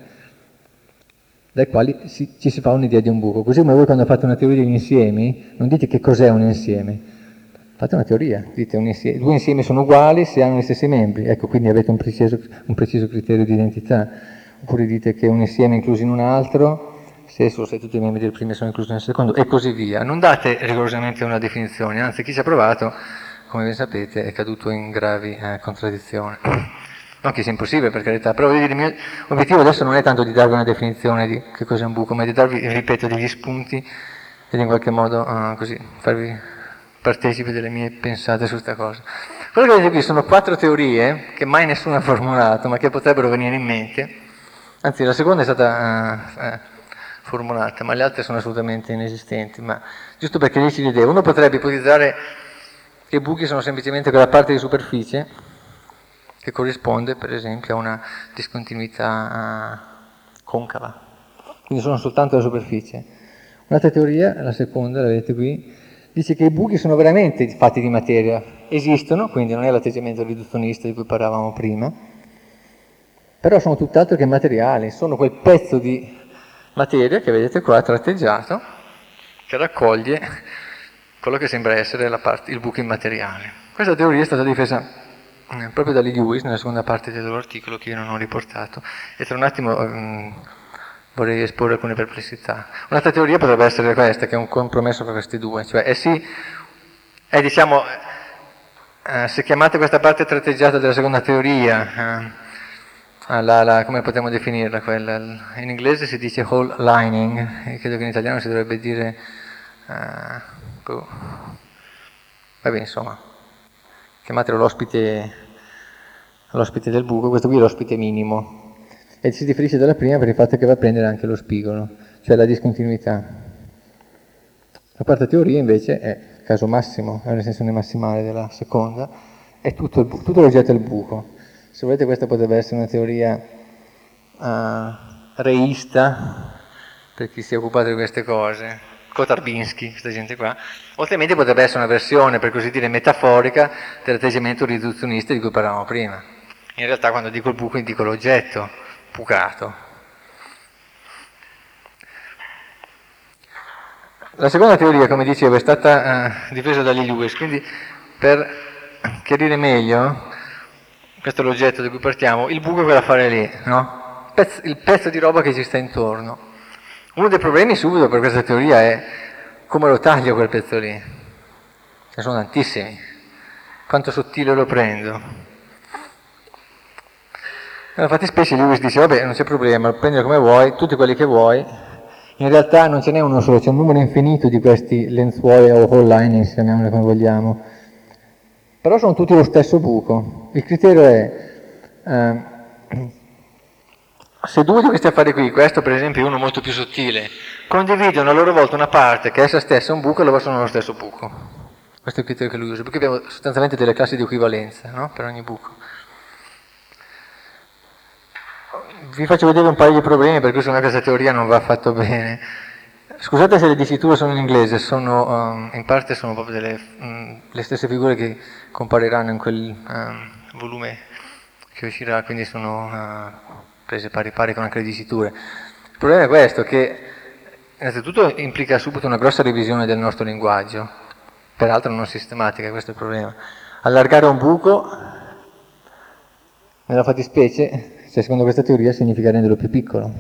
dai quali ci si fa un'idea di un buco. Così come voi quando fate una teoria degli insiemi, non dite che cos'è un insieme, fate una teoria, dite due insiemi sono uguali se hanno gli stessi membri, ecco, quindi avete un preciso criterio di identità, oppure dite che un insieme è incluso in un altro, se tutti i membri del primo sono inclusi nel secondo, e così via. Non date rigorosamente una definizione, anzi chi ci ha provato, come ben sapete, è caduto in gravi contraddizioni. Non che sia impossibile, per carità, però il mio obiettivo adesso non è tanto di darvi una definizione di che cos'è un buco, ma di darvi, ripeto, degli spunti ed in qualche modo così farvi partecipi delle mie pensate su questa cosa. Quello che vedete qui sono 4 teorie che mai nessuno ha formulato, ma che potrebbero venire in mente, anzi la seconda è stata formulata, ma le altre sono assolutamente inesistenti, ma giusto perché dici l'idea, uno potrebbe ipotizzare che i buchi sono semplicemente quella parte di superficie che corrisponde per esempio a una discontinuità concava, quindi sono soltanto la superficie. Un'altra teoria, la seconda, la vedete qui, dice che i buchi sono veramente fatti di materia, esistono, quindi non è l'atteggiamento riduzionista di cui parlavamo prima, però sono tutt'altro che materiali, sono quel pezzo di materia che vedete qua tratteggiato, che raccoglie quello che sembra essere il buco immateriale. Questa teoria è stata difesa proprio da Lee Lewis nella seconda parte del loro articolo, che io non ho riportato, e tra un attimo vorrei esporre alcune perplessità. Un'altra teoria potrebbe essere questa, che è un compromesso tra queste due, cioè diciamo, se chiamate questa parte tratteggiata della seconda teoria, come potremmo definirla quella? In inglese si dice whole lining, credo che in italiano si dovrebbe dire Vabbè, insomma, chiamatelo l'ospite del buco, questo qui è l'ospite minimo, e si differisce dalla prima per il fatto che va a prendere anche lo spigolo, cioè la discontinuità. La quarta teoria invece è il caso massimo, è l'estensione massimale della seconda, è tutto l'oggetto del buco. Se volete questa potrebbe essere una teoria reista, per chi si è occupato di queste cose, Kotarbinsky, questa gente qua, o altrimenti potrebbe essere una versione, per così dire, metaforica dell'atteggiamento riduzionista di cui parlavamo prima. In realtà quando dico il buco indico l'oggetto bucato. La seconda teoria, come dicevo, è stata difesa da Lee Lewis, quindi per chiarire meglio, questo è l'oggetto di cui partiamo, il buco è quell'affare lì, no? Il pezzo di roba che ci sta intorno. Uno dei problemi subito per questa teoria è come lo taglio quel pezzo lì. Ce ne sono tantissimi. Quanto sottile lo prendo. Nella fattispecie Lewis dice, vabbè, non c'è problema, prendilo come vuoi, tutti quelli che vuoi. In realtà non ce n'è uno solo, c'è un numero infinito di questi lenzuoli o whole linings, chiamiamoli come vogliamo. Però sono tutti lo stesso buco. Il criterio è... se due di questi affari qui, questo per esempio è uno molto più sottile, condividono a loro volta una parte che essa stessa è un buco, allora sono lo stesso buco. Questo è il criterio che lui usa, perché abbiamo sostanzialmente delle classi di equivalenza, no? Per ogni buco. Vi faccio vedere un paio di problemi, per cui secondo me questa teoria non va affatto bene. Scusate se le diciture sono in inglese, in parte sono proprio le stesse figure che compariranno in quel volume che uscirà, quindi sono prese pari pari con anche le diciture. Il problema è questo, che innanzitutto implica subito una grossa revisione del nostro linguaggio, peraltro non sistematica, questo è il problema. Allargare un buco, nella fattispecie, cioè secondo questa teoria, significa renderlo più piccolo,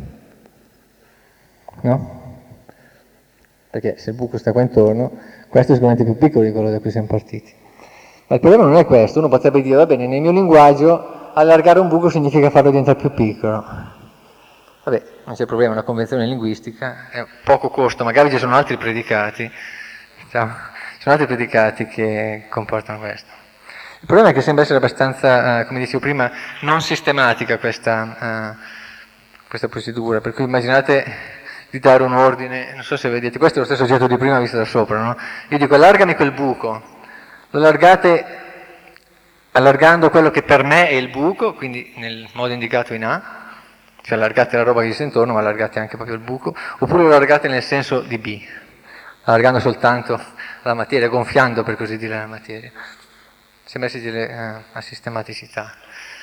no? Perché se il buco sta qua intorno, questo è sicuramente più piccolo di quello da cui siamo partiti. Ma il problema non è questo, uno potrebbe dire, va bene, nel mio linguaggio allargare un buco significa farlo diventare più piccolo. Vabbè, non c'è problema, è una convenzione linguistica, è poco costo, magari ci sono altri predicati, ci sono altri predicati che comportano questo. Il problema è che sembra essere abbastanza, come dicevo prima, non sistematica questa procedura, per cui immaginate di dare un ordine, non so se vedete, questo è lo stesso oggetto di prima visto da sopra, no? Io dico allargami quel buco, lo allargate allargando quello che per me è il buco, quindi nel modo indicato in A, cioè allargate la roba che ci sta intorno, ma allargate anche proprio il buco, oppure lo allargate nel senso di B, allargando soltanto la materia, gonfiando per così dire la materia. Sembra essere a sistematicità.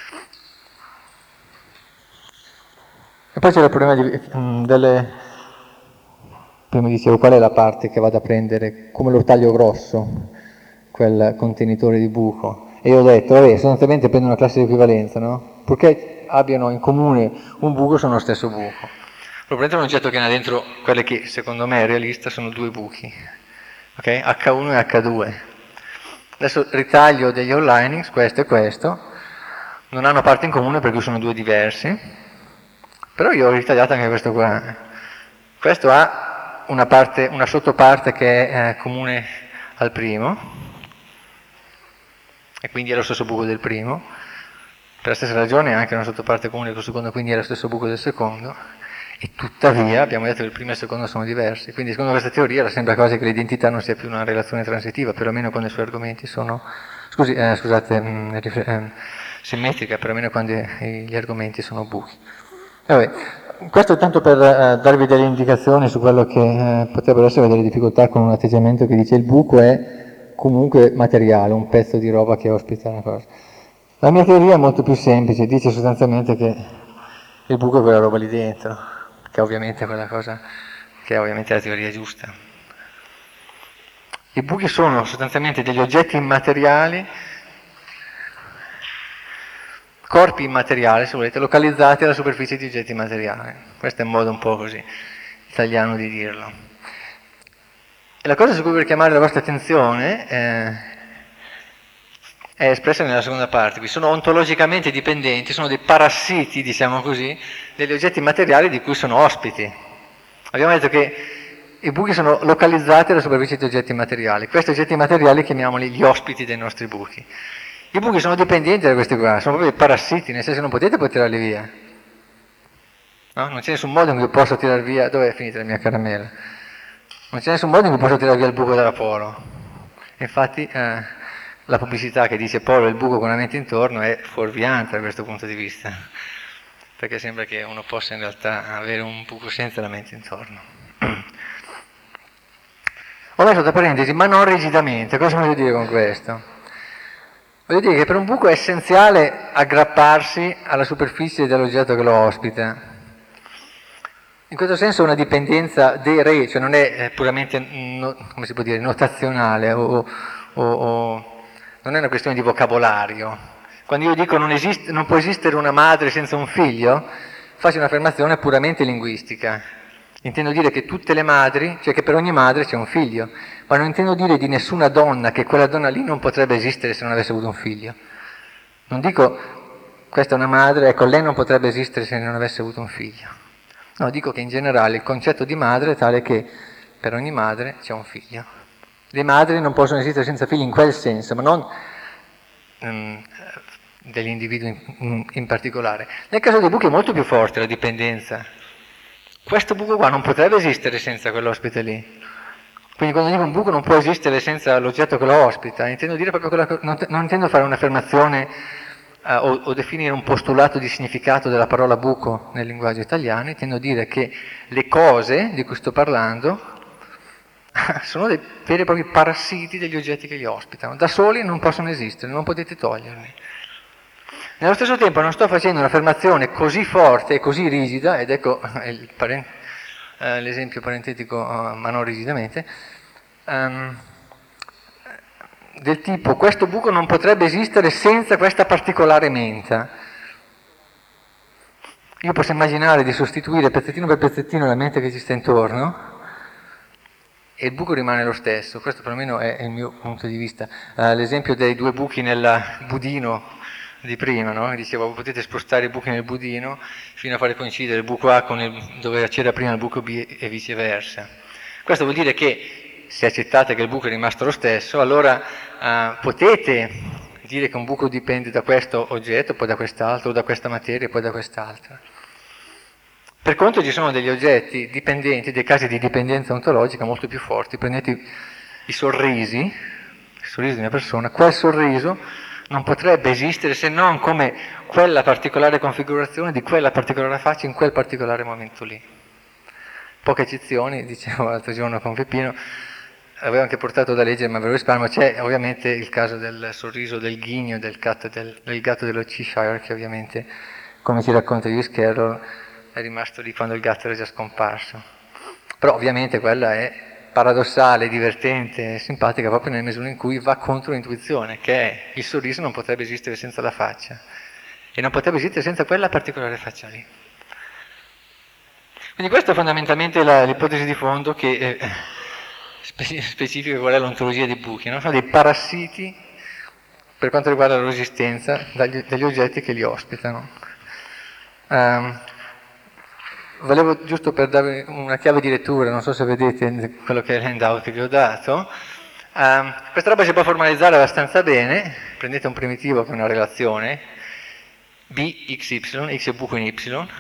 E poi c'è il problema delle... Prima dicevo qual è la parte che vado a prendere, come lo taglio grosso, quel contenitore di buco. E io ho detto, vabbè, sostanzialmente prendo una classe di equivalenza, no? Purché abbiano in comune un buco, sono lo stesso buco. Lo prendete un oggetto che ha dentro quelle che secondo me è realista, sono due buchi, ok? H1 e H2. Adesso ritaglio degli outlinings, questo e questo, non hanno parte in comune perché sono due diversi, però io ho ritagliato anche questo qua. Questo ha una sottoparte che è comune al primo, e quindi è lo stesso buco del primo, per la stessa ragione ha anche una sottoparte comune col secondo, quindi è lo stesso buco del secondo, e tuttavia abbiamo detto che il primo e il secondo sono diversi, quindi secondo questa teoria sembra quasi che l'identità non sia più una relazione transitiva, perlomeno quando i suoi argomenti sono, simmetrica, perlomeno quando gli argomenti sono buchi. Vabbè, questo è tanto per darvi delle indicazioni su quello che potrebbero essere delle difficoltà con un atteggiamento che dice il buco è comunque materiale, un pezzo di roba che ospita una cosa. La mia teoria è molto più semplice, dice sostanzialmente che il buco è quella roba lì dentro, che ovviamente è quella cosa che è ovviamente la teoria giusta. I buchi sono sostanzialmente degli oggetti immateriali, corpi immateriali, se volete, localizzati alla superficie di oggetti materiali. Questo è un modo un po' così italiano di dirlo. E la cosa su cui voglio chiamare la vostra attenzione è espressa nella seconda parte. Qui sono ontologicamente dipendenti, sono dei parassiti, diciamo così, degli oggetti materiali di cui sono ospiti. Abbiamo detto che i buchi sono localizzati alla superficie di oggetti materiali. Questi oggetti materiali chiamiamoli gli ospiti dei nostri buchi. I buchi sono dipendenti da questi qua, sono proprio parassiti, nel senso che non potete poi tirarli via. No? Non c'è nessun modo in cui posso tirare via... Dove è finita la mia caramella? Non c'è nessun modo in cui posso tirare via il buco dalla poro. Infatti la pubblicità che dice poro e il buco con la mente intorno è fuorviante da questo punto di vista, perché sembra che uno possa in realtà avere un buco senza la mente intorno. Ho messo tra parentesi, ma non rigidamente. Cosa voglio dire con questo? Voglio dire che per un buco è essenziale aggrapparsi alla superficie dell'oggetto che lo ospita. In questo senso è una dipendenza dei re, cioè non è puramente, come si può dire, notazionale o non è una questione di vocabolario. Quando io dico non può esistere una madre senza un figlio, faccio un'affermazione puramente linguistica. Intendo dire che tutte le madri, cioè che per ogni madre c'è un figlio, ma non intendo dire di nessuna donna che quella donna lì non potrebbe esistere se non avesse avuto un figlio. Non dico questa è una madre, ecco, lei non potrebbe esistere se non avesse avuto un figlio. No, dico che in generale il concetto di madre è tale che per ogni madre c'è un figlio. Le madri non possono esistere senza figli in quel senso, ma non degli individui in particolare. Nel caso dei buchi è molto più forte la dipendenza. Questo buco qua non potrebbe esistere senza quell'ospite lì. Quindi quando dico un buco non può esistere senza l'oggetto che lo ospita, intendo dire proprio non intendo fare un'affermazione o definire un postulato di significato della parola buco nel linguaggio italiano, intendo dire che le cose di cui sto parlando sono dei veri e propri parassiti degli oggetti che li ospitano. Da soli non possono esistere, non potete toglierli. Nello stesso tempo non sto facendo un'affermazione così forte e così rigida, ed ecco l'esempio parentetico, ma non rigidamente, del tipo questo buco non potrebbe esistere senza questa particolare menta. Io posso immaginare di sostituire pezzettino per pezzettino la mente che ci sta intorno e il buco rimane lo stesso. Questo perlomeno è il mio punto di vista. L'esempio dei due buchi nel budino di prima, no? Dicevo, potete spostare i buchi nel budino fino a fare coincidere il buco A con dove c'era prima il buco B e viceversa. Questo vuol dire che se accettate che il buco è rimasto lo stesso, allora potete dire che un buco dipende da questo oggetto, poi da quest'altro, o da questa materia, poi da quest'altra. Per contro ci sono degli oggetti dipendenti, dei casi di dipendenza ontologica molto più forti. Prendete i sorrisi, il sorriso di una persona, quel sorriso non potrebbe esistere se non come quella particolare configurazione di quella particolare faccia in quel particolare momento lì. Poche eccezioni, dicevo l'altro giorno con Peppino, avevo anche portato da leggere, ma ve lo risparmio, c'è ovviamente il caso del sorriso del ghigno del gatto dello Cheshire, che ovviamente, come ci racconta Lewis Carroll, è rimasto lì quando il gatto era già scomparso. Però ovviamente quella è paradossale, divertente, simpatica, proprio nella misura in cui va contro l'intuizione, che è il sorriso non potrebbe esistere senza la faccia, e non potrebbe esistere senza quella particolare faccia lì. Quindi questa è fondamentalmente l'ipotesi di fondo che specifica qual è l'ontologia dei buchi, no? Sono dei parassiti per quanto riguarda la loro esistenza dagli oggetti che li ospitano. Volevo, giusto per darvi una chiave di lettura, non so se vedete quello che è l'handout che vi ho dato, questa roba si può formalizzare abbastanza bene. Prendete un primitivo che è una relazione, bxy, x è buco in y,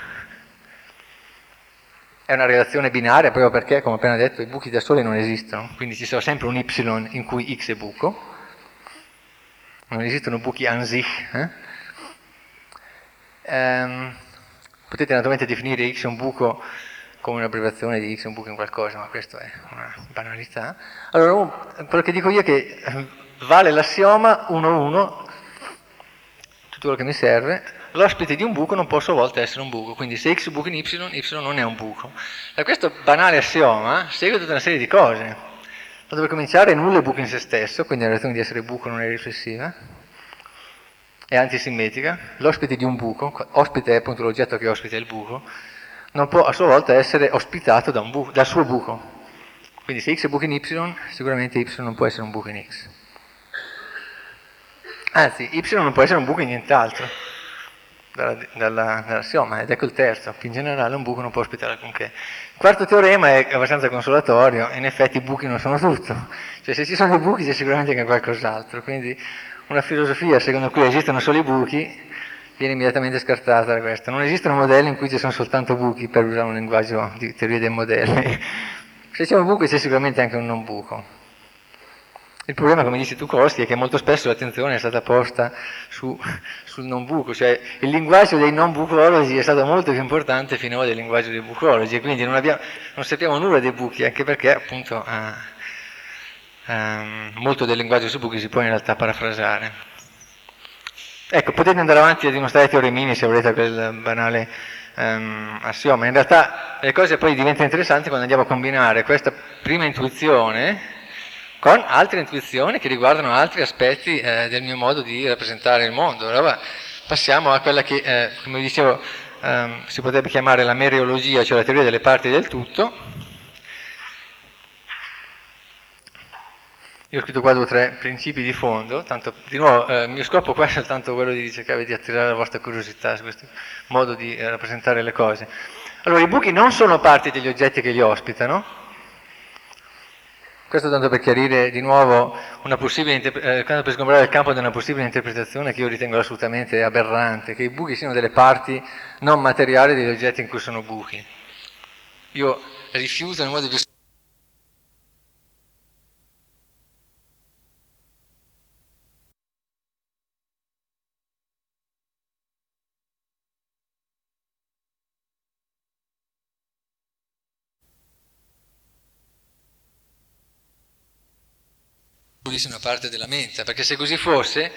è una relazione binaria proprio perché, come ho appena detto, i buchi da soli non esistono, quindi ci sarà sempre un y in cui x è buco, non esistono buchi an sich. Potete naturalmente definire x un buco come un'abbreviazione di x un buco in qualcosa, ma questo è una banalità. Allora, quello che dico io è che vale l'assioma 1-1, tutto quello che mi serve, l'ospite di un buco non può a sua volta essere un buco, quindi se x è buco in y, y non è un buco. Da questo banale assioma segue tutta una serie di cose. Per cominciare, nulla è buco in se stesso, quindi la relazione di essere buco non è riflessiva, è antisimmetrica. L'ospite di un buco, ospite è appunto l'oggetto che ospita il buco, non può a sua volta essere ospitato dal suo buco. Quindi se x è buco in y, sicuramente y non può essere un buco in x. Anzi, y non può essere un buco in nient'altro. dall'assioma, ed ecco il terzo, più in generale un buco non può ospitare alcunché. Il quarto teorema è abbastanza consolatorio, in effetti i buchi non sono tutto, cioè se ci sono dei buchi c'è sicuramente anche qualcos'altro, quindi una filosofia secondo cui esistono solo i buchi viene immediatamente scartata da questo. Non esistono modelli in cui ci sono soltanto buchi, per usare un linguaggio di teoria dei modelli. Se c'è un buco c'è sicuramente anche un non buco. Il problema, come dici tu Costi, è che molto spesso l'attenzione è stata posta sul non buco, cioè il linguaggio dei non bucologi è stato molto più importante finora del linguaggio dei bucologi, e quindi non sappiamo nulla dei buchi, anche perché appunto molto del linguaggio sui buchi si può in realtà parafrasare. Ecco, potete andare avanti a dimostrare teoremini se volete quel banale assioma. In realtà le cose poi diventano interessanti quando andiamo a combinare questa prima intuizione con altre intuizioni che riguardano altri aspetti del mio modo di rappresentare il mondo. Allora passiamo a quella che, come dicevo, si potrebbe chiamare la mereologia, cioè la teoria delle parti del tutto. Io ho scritto qua 2 o 3 principi di fondo, tanto di nuovo il mio scopo qua è soltanto quello di cercare di attirare la vostra curiosità su questo modo di rappresentare le cose. Allora, i buchi non sono parti degli oggetti che li ospitano. Questo tanto per chiarire di nuovo per sgombrare il campo di una possibile interpretazione che io ritengo assolutamente aberrante, che i buchi siano delle parti non materiali degli oggetti in cui sono buchi. Io rifiuto nel modo più una parte della mente, perché se così fosse,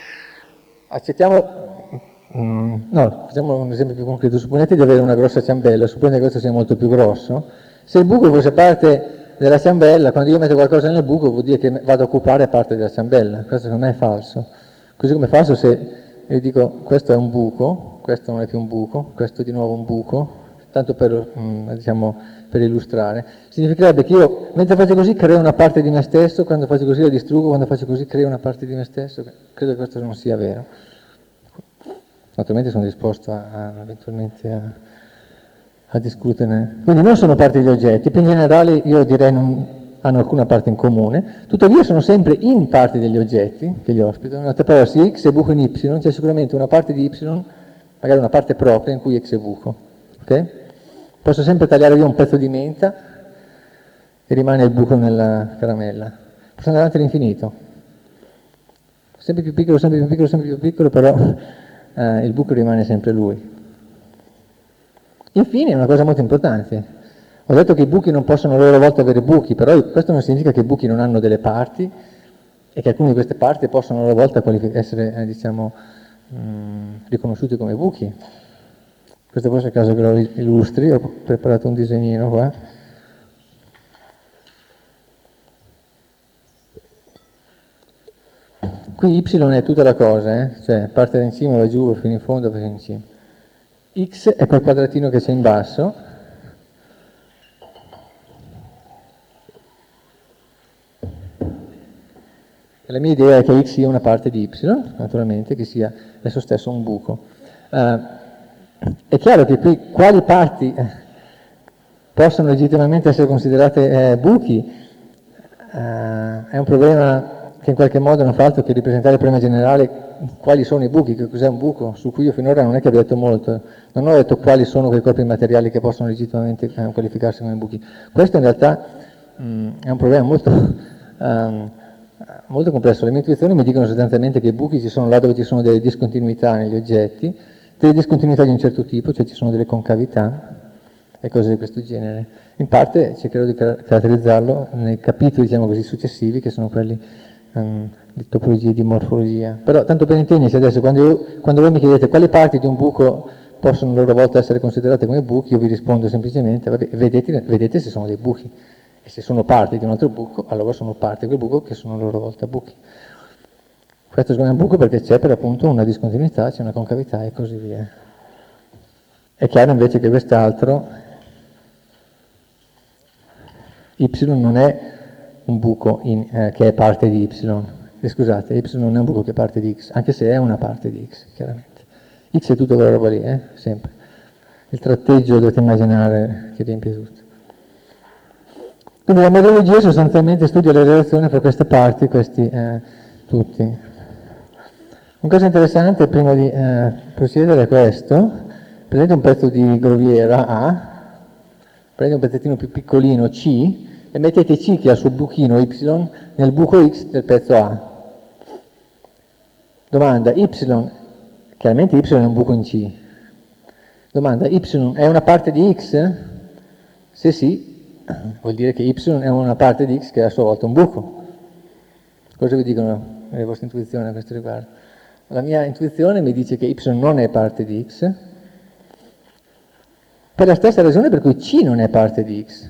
facciamo un esempio più concreto, supponete di avere una grossa ciambella, supponete che questo sia molto più grosso, se il buco fosse parte della ciambella, quando io metto qualcosa nel buco vuol dire che vado a occupare parte della ciambella, questo non è falso, così come è falso se io dico questo è un buco, questo non è più un buco, questo è di nuovo un buco, tanto per, per illustrare, significherebbe che io, mentre faccio così, creo una parte di me stesso, quando faccio così la distruggo, quando faccio così creo una parte di me stesso, credo che questo non sia vero. Naturalmente sono disposto eventualmente a discuterne. Quindi non sono parte degli oggetti, più in generale io direi non hanno alcuna parte in comune, tuttavia sono sempre in parte degli oggetti che li ospitano. In altre parole, se x è buco in y, c'è sicuramente una parte di y, magari una parte propria in cui x è buco. Okay? Posso sempre tagliare via un pezzo di menta e rimane il buco nella caramella. Posso andare avanti all'infinito. Sempre più piccolo, sempre più piccolo, sempre più piccolo, però il buco rimane sempre lui. Infine, una cosa molto importante. Ho detto che i buchi non possono a loro volta avere buchi, però questo non significa che i buchi non hanno delle parti e che alcune di queste parti possono a loro volta essere, riconosciute come buchi. Questo forse è il caso che lo illustri, ho preparato un disegnino qua. Qui y è tutta la cosa, cioè parte da in cima, va giù, va fino in fondo, va fino in cima. X è quel quadratino che c'è in basso. La mia idea è che x sia una parte di y, naturalmente, che sia esso stesso un buco. È chiaro che qui quali parti possono legittimamente essere considerate buchi è un problema che in qualche modo non fa altro che ripresentare il problema generale quali sono i buchi, che cos'è un buco, su cui io finora non è che abbia detto molto, non ho detto quali sono quei corpi materiali che possono legittimamente qualificarsi come buchi. Questo in realtà è un problema molto complesso. Le mie intuizioni mi dicono sostanzialmente che i buchi ci sono là dove ci sono delle discontinuità negli oggetti, delle discontinuità di un certo tipo, cioè ci sono delle concavità e cose di questo genere. In parte cercherò di caratterizzarlo nei capitoli, diciamo così, successivi, che sono quelli di topologia e di morfologia. Però, tanto per intenderci, adesso, quando voi mi chiedete quali parti di un buco possono a loro volta essere considerate come buchi, io vi rispondo semplicemente, vabbè, vedete se sono dei buchi, e se sono parte di un altro buco, allora sono parte di quel buco che sono a loro volta buchi. Questo è un buco perché c'è per appunto una discontinuità, c'è una concavità e così via. È chiaro invece che quest'altro, y non è un buco che è parte di y, scusate, y non è un buco che è parte di x, anche se è una parte di x, chiaramente. X è tutta quella roba lì, sempre. Il tratteggio dovete immaginare che riempie tutto. Quindi la metodologia sostanzialmente studia le relazioni fra queste parti, questi tutti. Una cosa interessante prima di procedere è questo. Prendete un pezzo di groviera A, prendete un pezzettino più piccolino C e mettete C che ha il suo buchino Y nel buco X del pezzo A. Domanda, Y, chiaramente Y è un buco in C. Domanda, Y è una parte di X? Se sì, vuol dire che Y è una parte di X che è a sua volta un buco. Cosa vi dicono le vostre intuizioni a questo riguardo? La mia intuizione mi dice che Y non è parte di X, per la stessa ragione per cui C non è parte di X.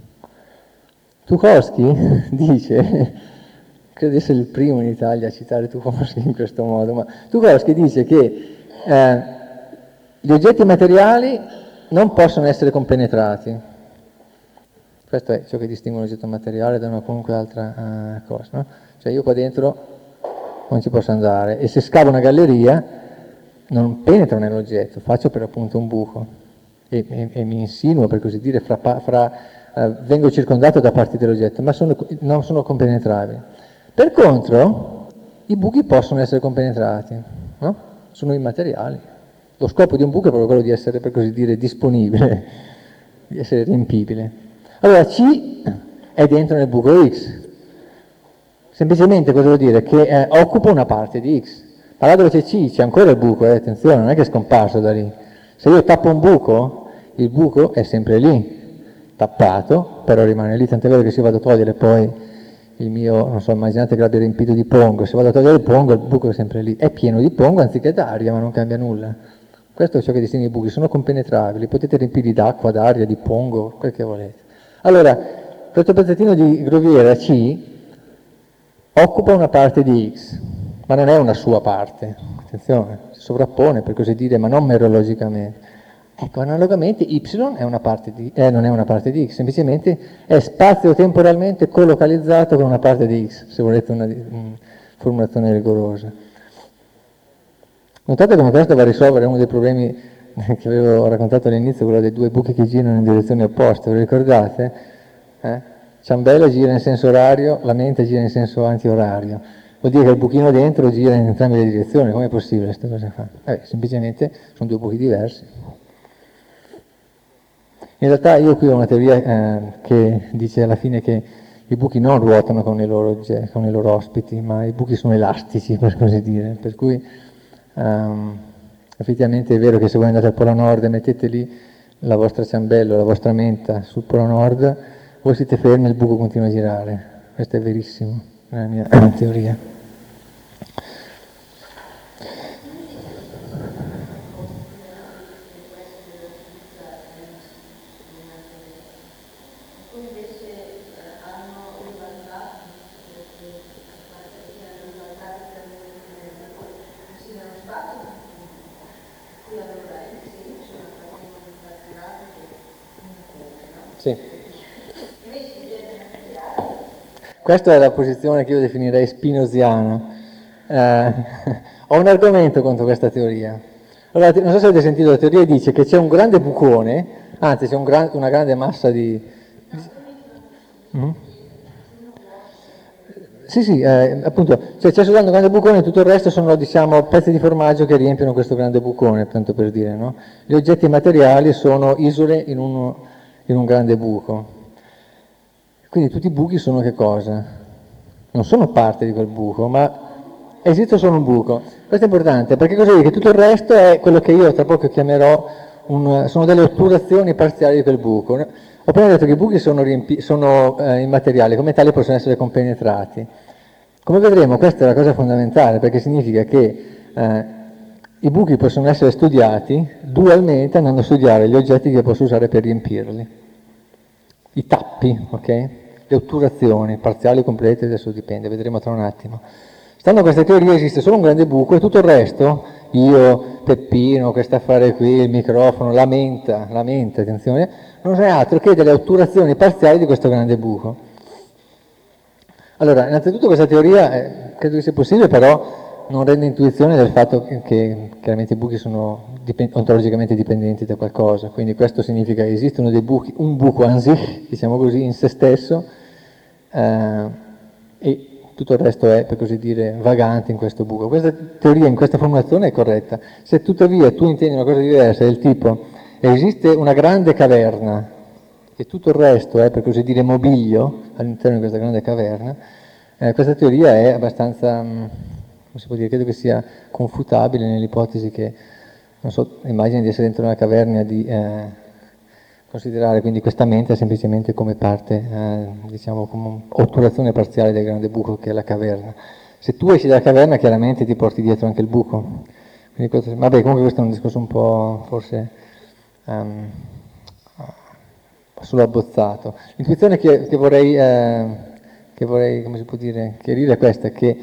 Tukhorský dice, credo di essere il primo in Italia a citare Tukhorský in questo modo, ma Tukhorský dice che gli oggetti materiali non possono essere compenetrati. Questo è ciò che distingue un oggetto materiale da una qualunque altra cosa, no? Cioè io qua dentro non ci posso andare e se scavo una galleria non penetro nell'oggetto, faccio per appunto un buco e mi insinuo, per così dire, vengo circondato da parti dell'oggetto, ma non sono compenetrabili. Per contro, i buchi possono essere compenetrati, no? Sono immateriali. Lo scopo di un buco è proprio quello di essere, per così dire, disponibile, di essere riempibile. Allora, C è dentro nel buco X. Semplicemente cosa vuol dire? Che occupa una parte di X. Ma là dove c'è C c'è ancora il buco, attenzione, non è che è scomparso da lì. Se io tappo un buco, il buco è sempre lì, tappato, però rimane lì, tant'è vero che se vado a togliere poi il mio, non so, immaginate che l'abbia riempito di pongo, se vado a togliere il pongo, il buco è sempre lì, è pieno di pongo anziché d'aria, ma non cambia nulla. Questo è ciò che distingue i buchi, sono compenetrabili, potete riempirli d'acqua, d'aria, di pongo, quel che volete. Allora, questo pezzettino di groviera C occupa una parte di X, ma non è una sua parte, attenzione, si sovrappone per così dire, ma non merologicamente. Ecco, analogamente Y è una parte non è una parte di X, semplicemente è spazio-temporalmente colocalizzato con una parte di X, se volete una formulazione rigorosa. Notate come questo va a risolvere uno dei problemi che avevo raccontato all'inizio, quello dei due buchi che girano in direzioni opposte, ve lo ricordate? Ciambella gira in senso orario, la mente gira in senso antiorario. Vuol dire che il buchino dentro gira in entrambe le direzioni, com'è possibile queste cose qua? Semplicemente sono due buchi diversi. In realtà io qui ho una teoria che dice alla fine che i buchi non ruotano con i loro ospiti, ma i buchi sono elastici, per così dire, per cui effettivamente è vero che se voi andate al Polo Nord e mettete lì la vostra ciambella, la vostra menta sul Polo Nord, voi siete fermi e il buco continua a girare. Questo è verissimo, è la mia teoria. Sì. Questa è la posizione che io definirei spinoziana. Ho un argomento contro questa teoria. Allora, non so se avete sentito, la teoria dice che c'è un grande bucone, anzi c'è una grande massa di... Sì, appunto, cioè c'è soltanto un grande bucone e tutto il resto sono, diciamo, pezzi di formaggio che riempiono questo grande bucone, tanto per dire, no? Gli oggetti materiali sono isole in un grande buco. Quindi tutti i buchi sono che cosa? Non sono parte di quel buco, ma esiste solo un buco. Questo è importante, perché cosa vuol dire? Che tutto il resto è quello che io tra poco chiamerò, sono delle otturazioni parziali di quel buco. Ho appena detto che i buchi sono immateriali, come tali possono essere compenetrati. Come vedremo, questa è la cosa fondamentale, perché significa che i buchi possono essere studiati dualmente andando a studiare gli oggetti che posso usare per riempirli. I tappi, ok? Le otturazioni, parziali o complete, adesso dipende, vedremo tra un attimo. Stando a questa teoria esiste solo un grande buco e tutto il resto, io, Peppino, questo affare qui, il microfono, la menta, attenzione, non è altro che delle otturazioni parziali di questo grande buco. Allora, innanzitutto questa teoria credo che sia possibile, però non rende intuizione del fatto che chiaramente i buchi sono ontologicamente dipendenti da qualcosa, quindi questo significa che esistono dei buchi, un buco anzi, diciamo così, in se stesso, e tutto il resto è, per così dire, vagante in questo buco. Questa teoria, in questa formulazione è corretta. Se tuttavia tu intendi una cosa diversa, del tipo esiste una grande caverna e tutto il resto è, per così dire, mobilio all'interno di questa grande caverna, questa teoria è abbastanza, come si può dire, credo che sia confutabile nell'ipotesi che, non so, immagini di essere dentro una caverna di considerare quindi questa mente semplicemente come parte, diciamo, come otturazione parziale del grande buco che è la caverna. Se tu esci dalla caverna chiaramente ti porti dietro anche il buco. Quindi vabbè, comunque questo è un discorso un po' forse solo abbozzato. L'intuizione che vorrei, come si può dire, chiarire è questa, che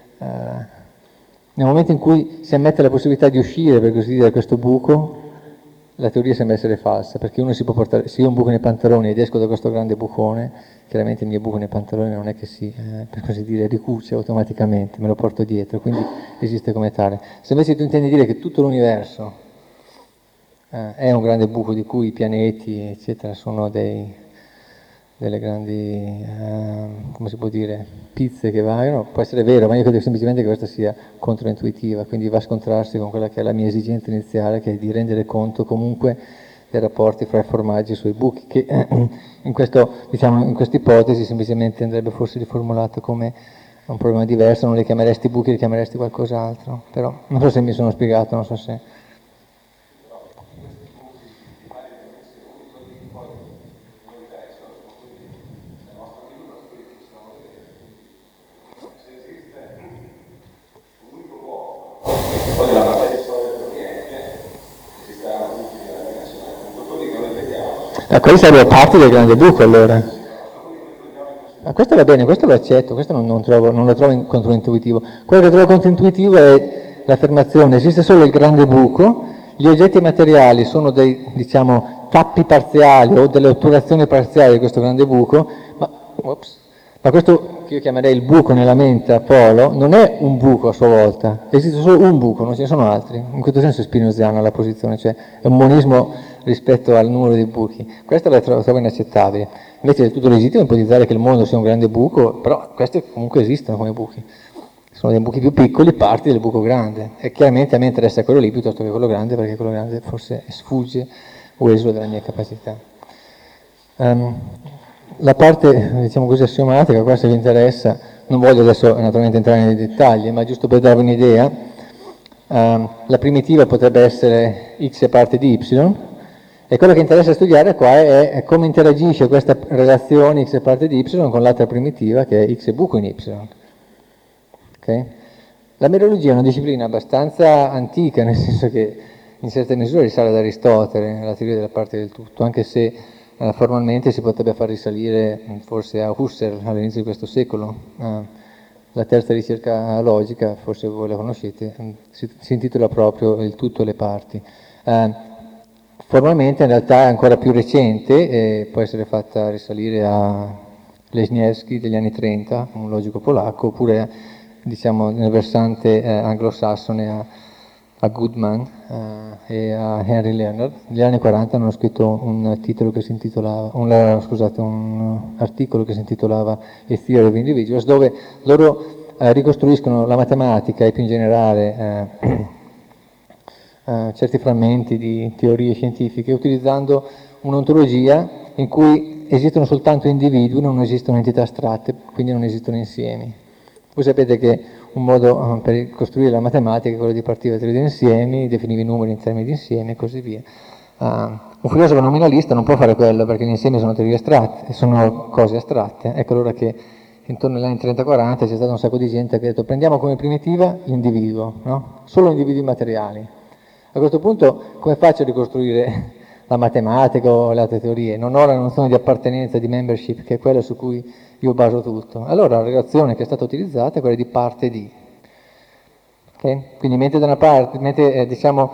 nel momento in cui si ammette la possibilità di uscire, per così dire, da questo buco, la teoria sembra essere falsa, perché uno si può portare, se io ho un buco nei pantaloni ed esco da questo grande bucone, chiaramente il mio buco nei pantaloni non è che si, per così dire, ricuce automaticamente, me lo porto dietro, quindi esiste come tale. Se invece tu intendi dire che tutto l'universo è un grande buco di cui i pianeti, eccetera, sono delle grandi, come si può dire, pizze che vagano, può essere vero, ma io credo semplicemente che questa sia controintuitiva, quindi va a scontrarsi con quella che è la mia esigenza iniziale, che è di rendere conto comunque dei rapporti fra i formaggi e i suoi buchi, che in questa ipotesi semplicemente andrebbe forse riformulato come un problema diverso, non li chiameresti buchi, li chiameresti qualcos'altro, però non so se mi sono spiegato, non so se... Quelli sarebbero parti del grande buco allora. Ma questo va bene, questo lo accetto, questo non lo trovo controintuitivo. Quello che trovo controintuitivo è l'affermazione: esiste solo il grande buco, gli oggetti materiali sono dei, diciamo, tappi parziali o delle otturazioni parziali di questo grande buco, ma questo che io chiamerei il buco nella mente Apollo non è un buco a sua volta, esiste solo un buco, non ce ne sono altri. In questo senso è spinoziana la posizione, cioè è un monismo rispetto al numero dei buchi. Questa la trovo inaccettabile. Invece è tutto legittimo ipotizzare che il mondo sia un grande buco, però questi comunque esistono come buchi. Sono dei buchi più piccoli, parti del buco grande. E chiaramente a me interessa quello lì piuttosto che quello grande, perché quello grande forse sfugge o esula dalla mia capacità. La parte, diciamo così, assiomatica, qua se vi interessa, non voglio adesso naturalmente entrare nei dettagli, ma giusto per darvi un'idea, la primitiva potrebbe essere x è parte di y, e quello che interessa studiare qua è come interagisce questa relazione x è parte di y con l'altra primitiva che è x è buco in y. Okay? La mereologia è una disciplina abbastanza antica, nel senso che in certe misure risale ad Aristotele, la teoria della parte del tutto, anche se formalmente si potrebbe far risalire forse a Husserl all'inizio di questo secolo. La terza ricerca logica, forse voi la conoscete, si intitola proprio Il tutto e le parti. Formalmente in realtà è ancora più recente e può essere fatta risalire a Leśniewski degli anni 30, un logico polacco, oppure diciamo nel versante anglosassone a Goodman e a Henry Leonard. Negli anni 40 hanno scritto un articolo che si intitolava A Theory of Individuals, dove loro ricostruiscono la matematica e più in generale certi frammenti di teorie scientifiche utilizzando un'ontologia in cui esistono soltanto individui, non esistono entità astratte, quindi non esistono insiemi. Voi sapete che un modo per costruire la matematica è quello di partire da teoria di insiemi, definivi i numeri in termini di insiemi e così via. Un filosofo nominalista non può fare quello perché gli insiemi sono teorie astratte, sono cose astratte. Ecco allora che intorno agli anni 30-40 c'è stato un sacco di gente che ha detto prendiamo come primitiva l'individuo, no? Solo individui materiali. A questo punto come faccio a ricostruire la matematica o le altre teorie? Non ho la nozione di appartenenza, di membership, che è quella su cui io baso tutto. Allora la relazione che è stata utilizzata è quella di parte di. Okay? Quindi mentre da una parte, diciamo,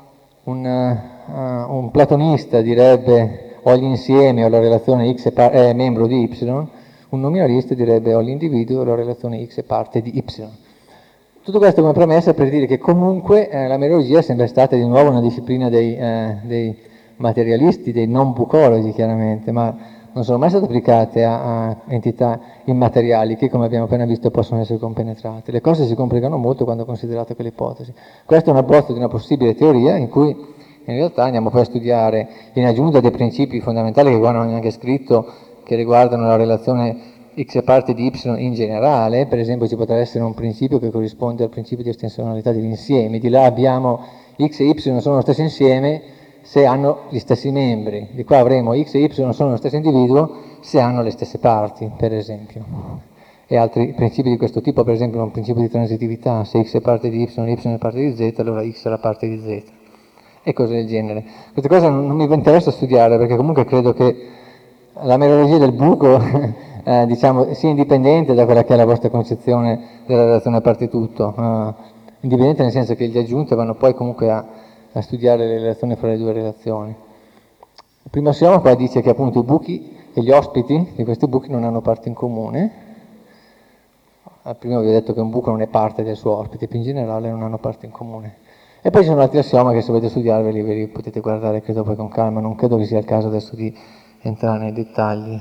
un platonista direbbe ho gli insiemi, ho la relazione x è membro di y, un nominalista direbbe ho l'individuo, ho la relazione x è parte di y. Tutto questo come premessa per dire che comunque la meteorologia è sempre stata di nuovo una disciplina dei materialisti, dei non bucologi chiaramente, ma non sono mai state applicate a entità immateriali che, come abbiamo appena visto, possono essere compenetrate. Le cose si complicano molto quando considerate quelle ipotesi. Questo è un abbozzo di una possibile teoria in cui in realtà andiamo poi a studiare, in aggiunta dei principi fondamentali che qua non ho neanche scritto, che riguardano la relazione x è parte di y in generale. Per esempio ci potrà essere un principio che corrisponde al principio di estensionalità degli insiemi. Di là abbiamo x e y sono lo stesso insieme se hanno gli stessi membri. Di qua avremo x e y sono lo stesso individuo se hanno le stesse parti, per esempio. E altri principi di questo tipo, per esempio un principio di transitività: se x è parte di y è parte di z, allora x è la parte di z. E cose del genere. Queste cose non mi interessa studiare, perché comunque credo che la meteorologia del buco diciamo, sia indipendente da quella che è la vostra concezione della relazione a parte tutto, indipendente nel senso che gli aggiunti vanno poi comunque a studiare le relazioni fra le due relazioni. Il primo assioma qua dice che appunto i buchi e gli ospiti di questi buchi non hanno parte in comune. Prima vi ho detto che un buco non è parte del suo ospite, più in generale non hanno parte in comune. E poi ci sono altri assiomi che se volete studiarveli ve li potete guardare, credo poi con calma, non credo che sia il caso adesso di entrare nei dettagli.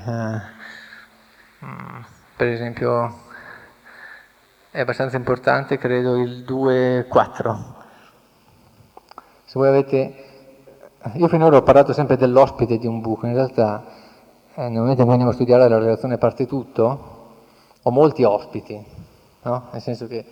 Per esempio è abbastanza importante, credo, il 2,4. Se voi avete... Io finora ho parlato sempre dell'ospite di un buco, in realtà nel momento in cui andiamo a studiare la relazione parte tutto, ho molti ospiti, no? Nel senso che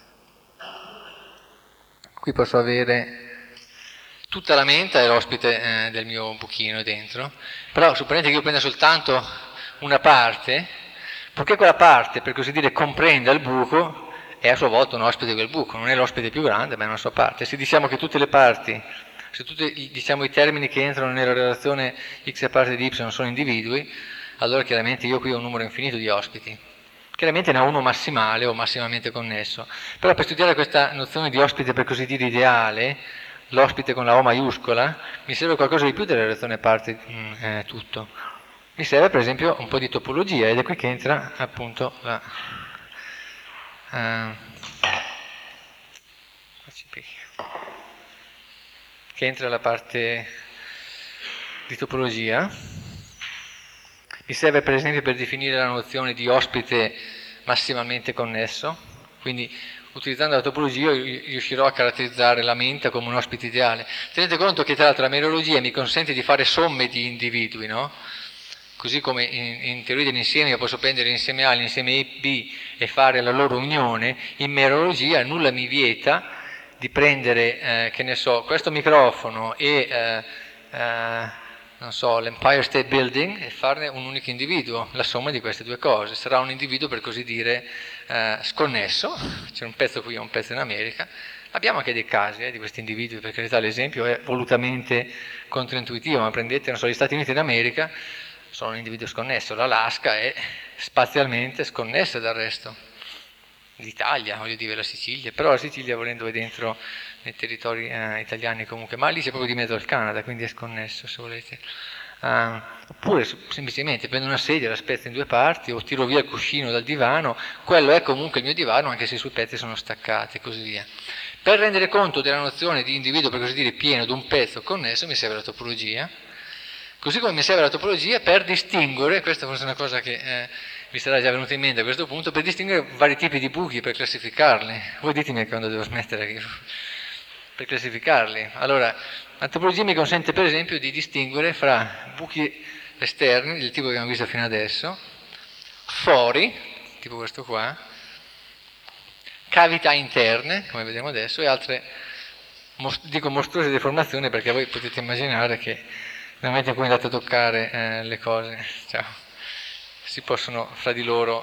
qui posso avere tutta la menta è l'ospite del mio buchino dentro, però supponete che io prenda soltanto una parte, perché quella parte, per così dire, comprenda il buco, è a sua volta un ospite di quel buco, non è l'ospite più grande, ma è una sua parte. Se diciamo che tutte le parti, se tutti diciamo, i termini che entrano nella relazione x a parte di y sono individui, allora chiaramente io qui ho un numero infinito di ospiti. Chiaramente ne ho uno massimale o massimamente connesso, però per studiare questa nozione di ospite per così dire ideale, l'ospite con la O maiuscola, mi serve qualcosa di più della relazione parte tutto. Mi serve per esempio un po' di topologia ed è qui che entra appunto la parte di topologia. Mi serve per esempio per definire la nozione di ospite massimamente connesso, quindi utilizzando la topologia riuscirò a caratterizzare la menta come un ospite ideale. Tenete conto che tra l'altro la meteorologia mi consente di fare somme di individui, no? Così come in teoria dell'insieme io posso prendere l'insieme A e l'insieme B e fare la loro unione, in meteorologia nulla mi vieta di prendere, che ne so, questo microfono e non so, l'Empire State Building e farne un unico individuo, la somma di queste due cose. Sarà un individuo per così dire sconnesso, c'è un pezzo qui e un pezzo in America. Abbiamo anche dei casi di questi individui, per carità l'esempio è volutamente controintuitivo, ma prendete, non so, gli Stati Uniti d'America sono un individuo sconnesso, l'Alaska è spazialmente sconnessa dal resto. L'Italia, voglio dire la Sicilia, però la Sicilia volendo è dentro nei territori italiani comunque, ma lì c'è proprio di mezzo al Canada, quindi è sconnesso se volete. Oppure semplicemente prendo una sedia, la spezzo in due parti o tiro via il cuscino dal divano, quello è comunque il mio divano anche se i suoi pezzi sono staccati e così via. Per rendere conto della nozione di individuo, per così dire, pieno di un pezzo connesso mi serve la topologia, così come mi serve la topologia per distinguere, questa forse è una cosa che vi sarà già venuta in mente a questo punto, per distinguere vari tipi di buchi, per classificarli. Voi ditemi quando devo smettere per classificarli. Allora, la topologia mi consente per esempio di distinguere fra buchi esterni, del tipo che abbiamo visto fino adesso, fori, tipo questo qua, cavità interne, come vediamo adesso, e altre, dico mostruose deformazioni perché voi potete immaginare che nel momento in cui andate a toccare le cose, si possono fra di loro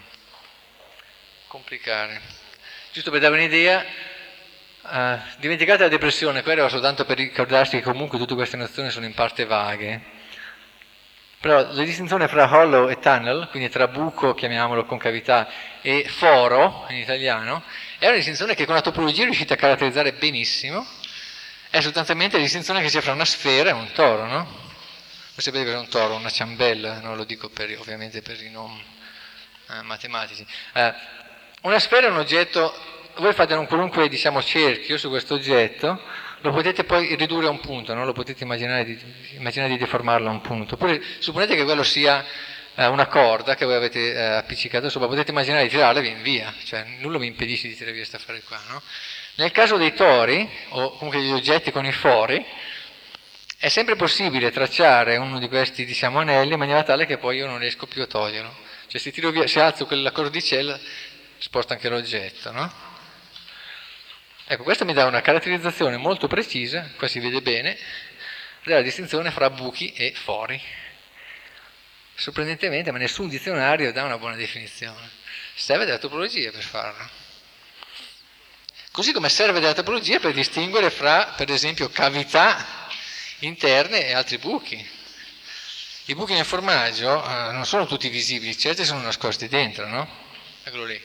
complicare. Giusto per dare un'idea, dimenticate la depressione, qua era soltanto per ricordarsi che comunque tutte queste nozioni sono in parte vaghe, però la distinzione fra hollow e tunnel, quindi tra buco, chiamiamolo concavità, e foro, in italiano, è una distinzione che con la topologia riuscite a caratterizzare benissimo, è sostanzialmente la distinzione che sia fra una sfera e un toro, no? Voi sapete cos'è un toro, una ciambella, non lo dico ovviamente per i non matematici. Una sfera è un oggetto voi fate un qualunque, diciamo, cerchio su questo oggetto, lo potete poi ridurre a un punto, no? Lo potete immaginare di deformarlo a un punto. Oppure supponete che quello sia una corda che voi avete appiccicato sopra, potete immaginare di tirarla e viene via, cioè nulla vi impedisce di tirare via questa affare qua, no? Nel caso dei tori, o comunque degli oggetti con i fori, è sempre possibile tracciare uno di questi, diciamo, anelli in maniera tale che poi io non riesco più a toglierlo. Cioè se tiro via, se alzo quella cordicella, sposta anche l'oggetto, no? Ecco, questo mi dà una caratterizzazione molto precisa, qua si vede bene, della distinzione fra buchi e fori. Sorprendentemente, ma nessun dizionario dà una buona definizione. Serve della topologia per farlo. Così come serve della topologia per distinguere fra, per esempio, cavità interne e altri buchi. I buchi nel formaggio non sono tutti visibili, certi sono nascosti dentro, no? Eccolo lì.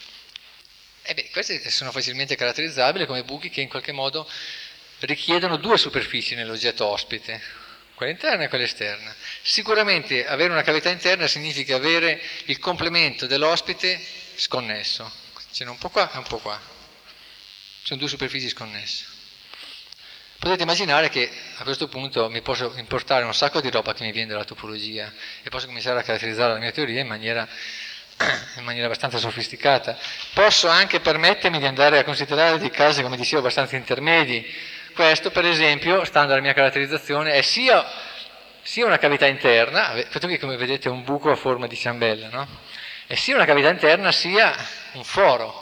Questi sono facilmente caratterizzabili come buchi che in qualche modo richiedono due superfici nell'oggetto ospite, quella interna e quella esterna. Sicuramente avere una cavità interna significa avere il complemento dell'ospite sconnesso, c'è un po' qua e un po' qua, sono due superfici sconnesse. Potete immaginare che a questo punto mi posso importare un sacco di roba che mi viene dalla topologia e posso cominciare a caratterizzare la mia teoria in maniera abbastanza sofisticata. Posso anche permettermi di andare a considerare dei casi, come dicevo, abbastanza intermedi. Questo, per esempio, stando alla mia caratterizzazione, è sia una cavità interna, qui come vedete è un buco a forma di ciambella, no? È sia una cavità interna sia un foro.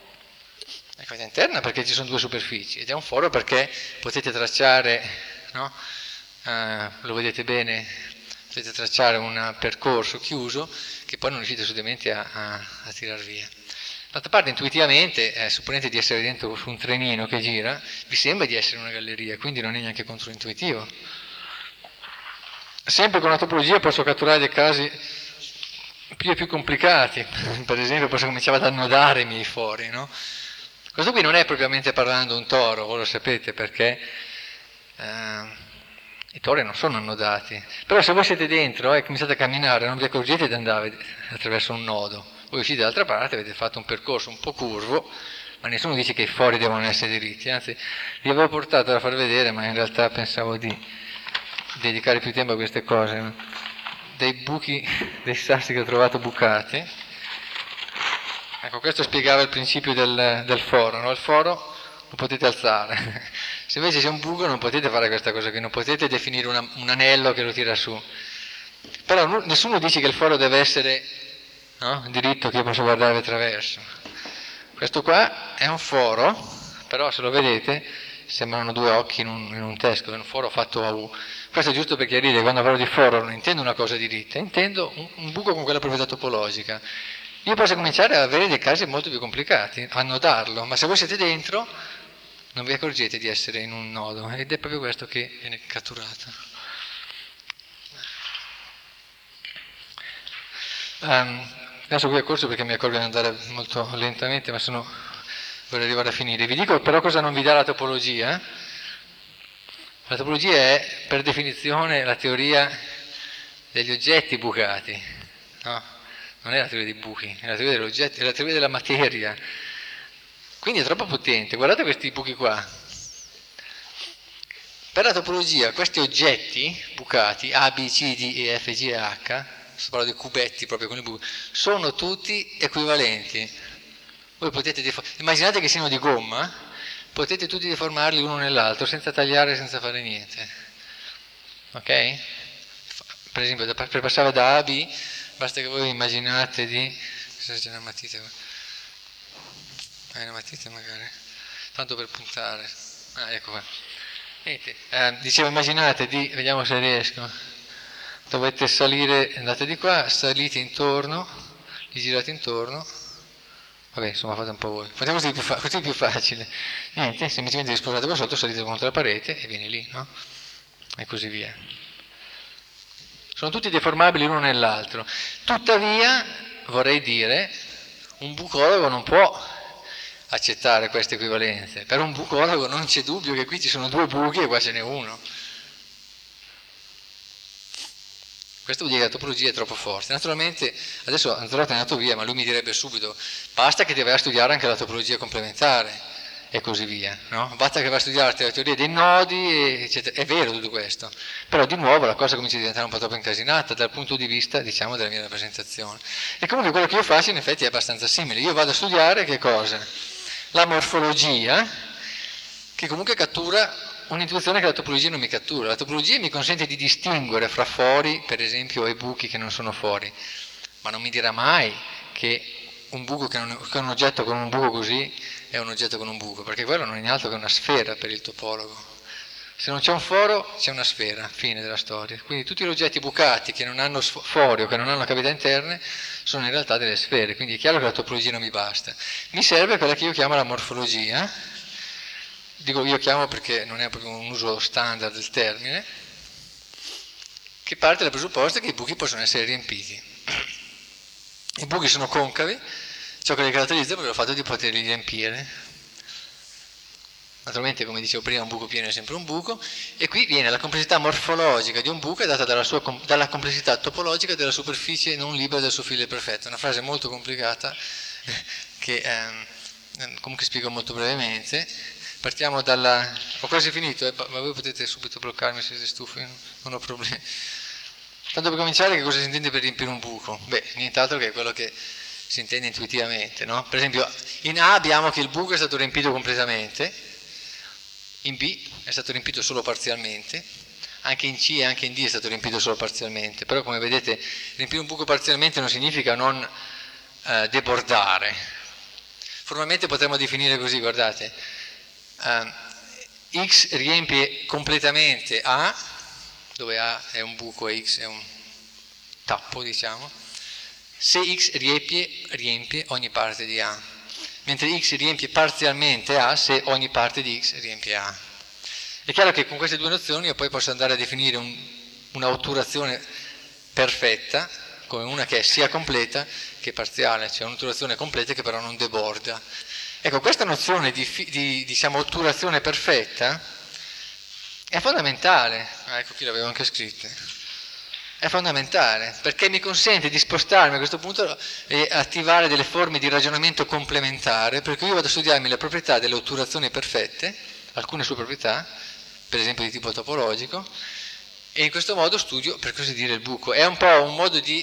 La cavità interna perché ci sono due superfici ed è un foro perché potete tracciare, no? Lo vedete bene, potete tracciare un percorso chiuso che poi non riuscite assolutamente a tirar via. D'altra parte intuitivamente, supponete di essere dentro su un trenino che gira, vi sembra di essere una galleria, quindi non è neanche controintuitivo. Sempre con la topologia posso catturare dei casi più e più complicati, per esempio posso cominciare ad annodare i miei fori, no? Questo qui non è propriamente parlando un toro, voi lo sapete perché i tori non sono annodati, però se voi siete dentro e cominciate a camminare non vi accorgete di andare attraverso un nodo, voi uscite dall'altra parte, avete fatto un percorso un po' curvo, ma nessuno dice che i fori devono essere diritti, anzi li avevo portato da far vedere, ma in realtà pensavo di dedicare più tempo a queste cose, dei buchi, dei sassi che ho trovato bucati. Ecco, questo spiegava il principio del foro, no? Il foro lo potete alzare, se invece c'è un buco non potete fare questa cosa qui, non potete definire un anello che lo tira su, però nessuno dice che il foro deve essere, no? Diritto, che io posso guardare attraverso. Questo qua è un foro, però se lo vedete sembrano due occhi in un teschio, è un foro fatto a U. Questo è giusto per chiarire, quando parlo di foro non intendo una cosa diritta, intendo un buco con quella proprietà topologica. Io posso cominciare ad avere dei casi molto più complicati, a nodarlo, ma se voi siete dentro non vi accorgete di essere in un nodo, ed è proprio questo che viene catturato. Adesso qui a corso perché mi accorgo di andare molto lentamente, ma vorrei arrivare a finire. Vi dico però cosa non vi dà la topologia. La topologia è per definizione la teoria degli oggetti bucati, no? Non è la teoria dei buchi, è la teoria degli oggetti, è la teoria della materia. Quindi è troppo potente. Guardate questi buchi qua. Per la topologia questi oggetti bucati, A, B, C, D, E, F, G e H, sto parlando dei cubetti proprio con i buchi, sono tutti equivalenti. Voi potete immaginate che siano di gomma, potete tutti deformarli l'uno nell'altro senza tagliare, senza fare niente. Ok? Per esempio, per passare da A a B, basta che voi immaginate di... C'è una matita qua. Una matita magari, tanto per puntare. Ecco qua. Niente. Dicevo, immaginate di, vediamo se riesco, dovete salire, andate di qua, salite intorno, li girate intorno, vabbè insomma fate un po' voi, facciamo così è più facile. Niente, semplicemente vi sposate qua sotto, salite contro la parete e viene lì, no? E così via. Sono tutti deformabili l'uno nell'altro. Tuttavia, vorrei dire, un bucologo non può accettare queste equivalenze. Per un bucologo non c'è dubbio che qui ci sono due buchi e qua ce n'è uno. Questo vuol dire che la topologia è troppo forte. Naturalmente, adesso Anzorotto è andato via, ma lui mi direbbe subito, basta che ti vai a studiare anche la topologia complementare e così via, no? Basta che vai a studiare la teoria dei nodi, eccetera. È vero tutto questo, però di nuovo la cosa comincia a diventare un po' troppo incasinata dal punto di vista, diciamo, della mia rappresentazione. E comunque quello che io faccio in effetti è abbastanza simile. Io vado a studiare che cosa? La morfologia, che comunque cattura un'intuizione che la topologia non mi cattura. La topologia mi consente di distinguere fra fori, per esempio, e buchi che non sono fori, ma non mi dirà mai che un buco che è un oggetto con un buco così è un oggetto con un buco, perché quello non è altro che una sfera per il topologo. Se non c'è un foro, c'è una sfera, fine della storia. Quindi tutti gli oggetti bucati che non hanno fori o che non hanno cavità interne sono in realtà delle sfere, quindi è chiaro che la topologia non mi basta. Mi serve quella che io chiamo la morfologia. Dico io chiamo perché non è proprio un uso standard del termine, che parte dal presupposto che i buchi possono essere riempiti. I buchi sono concavi, ciò che li caratterizza è proprio il fatto di poterli riempire. Naturalmente, come dicevo prima, un buco pieno è sempre un buco, e qui viene la complessità morfologica di un buco è data dalla complessità topologica della superficie non libera del suo filo perfetto. Una frase molto complicata che comunque spiego molto brevemente. Partiamo dalla... Ho quasi finito, ma voi potete subito bloccarmi se siete stufi, non ho problemi. Tanto per cominciare, che cosa si intende per riempire un buco? Beh, nient'altro che quello che si intende intuitivamente, no? Per esempio, in A abbiamo che il buco è stato riempito completamente, in B è stato riempito solo parzialmente, anche in C e anche in D è stato riempito solo parzialmente, però come vedete riempire un buco parzialmente non significa non debordare. Formalmente potremmo definire così, guardate, X riempie completamente A, dove A è un buco e X è un tappo, diciamo, se X riempie ogni parte di A, mentre X riempie parzialmente A se ogni parte di X riempie A. È chiaro che con queste due nozioni io poi posso andare a definire un'otturazione perfetta come una che è sia completa che parziale, cioè un'otturazione completa che però non deborda. Ecco, questa nozione di diciamo, otturazione perfetta è fondamentale. Ecco, qui l'avevo anche scritto. È fondamentale perché mi consente di spostarmi a questo punto e attivare delle forme di ragionamento complementare, perché io vado a studiarmi le proprietà delle otturazioni perfette, alcune sue proprietà, per esempio di tipo topologico, e in questo modo studio, per così dire, il buco. È un po' un modo di,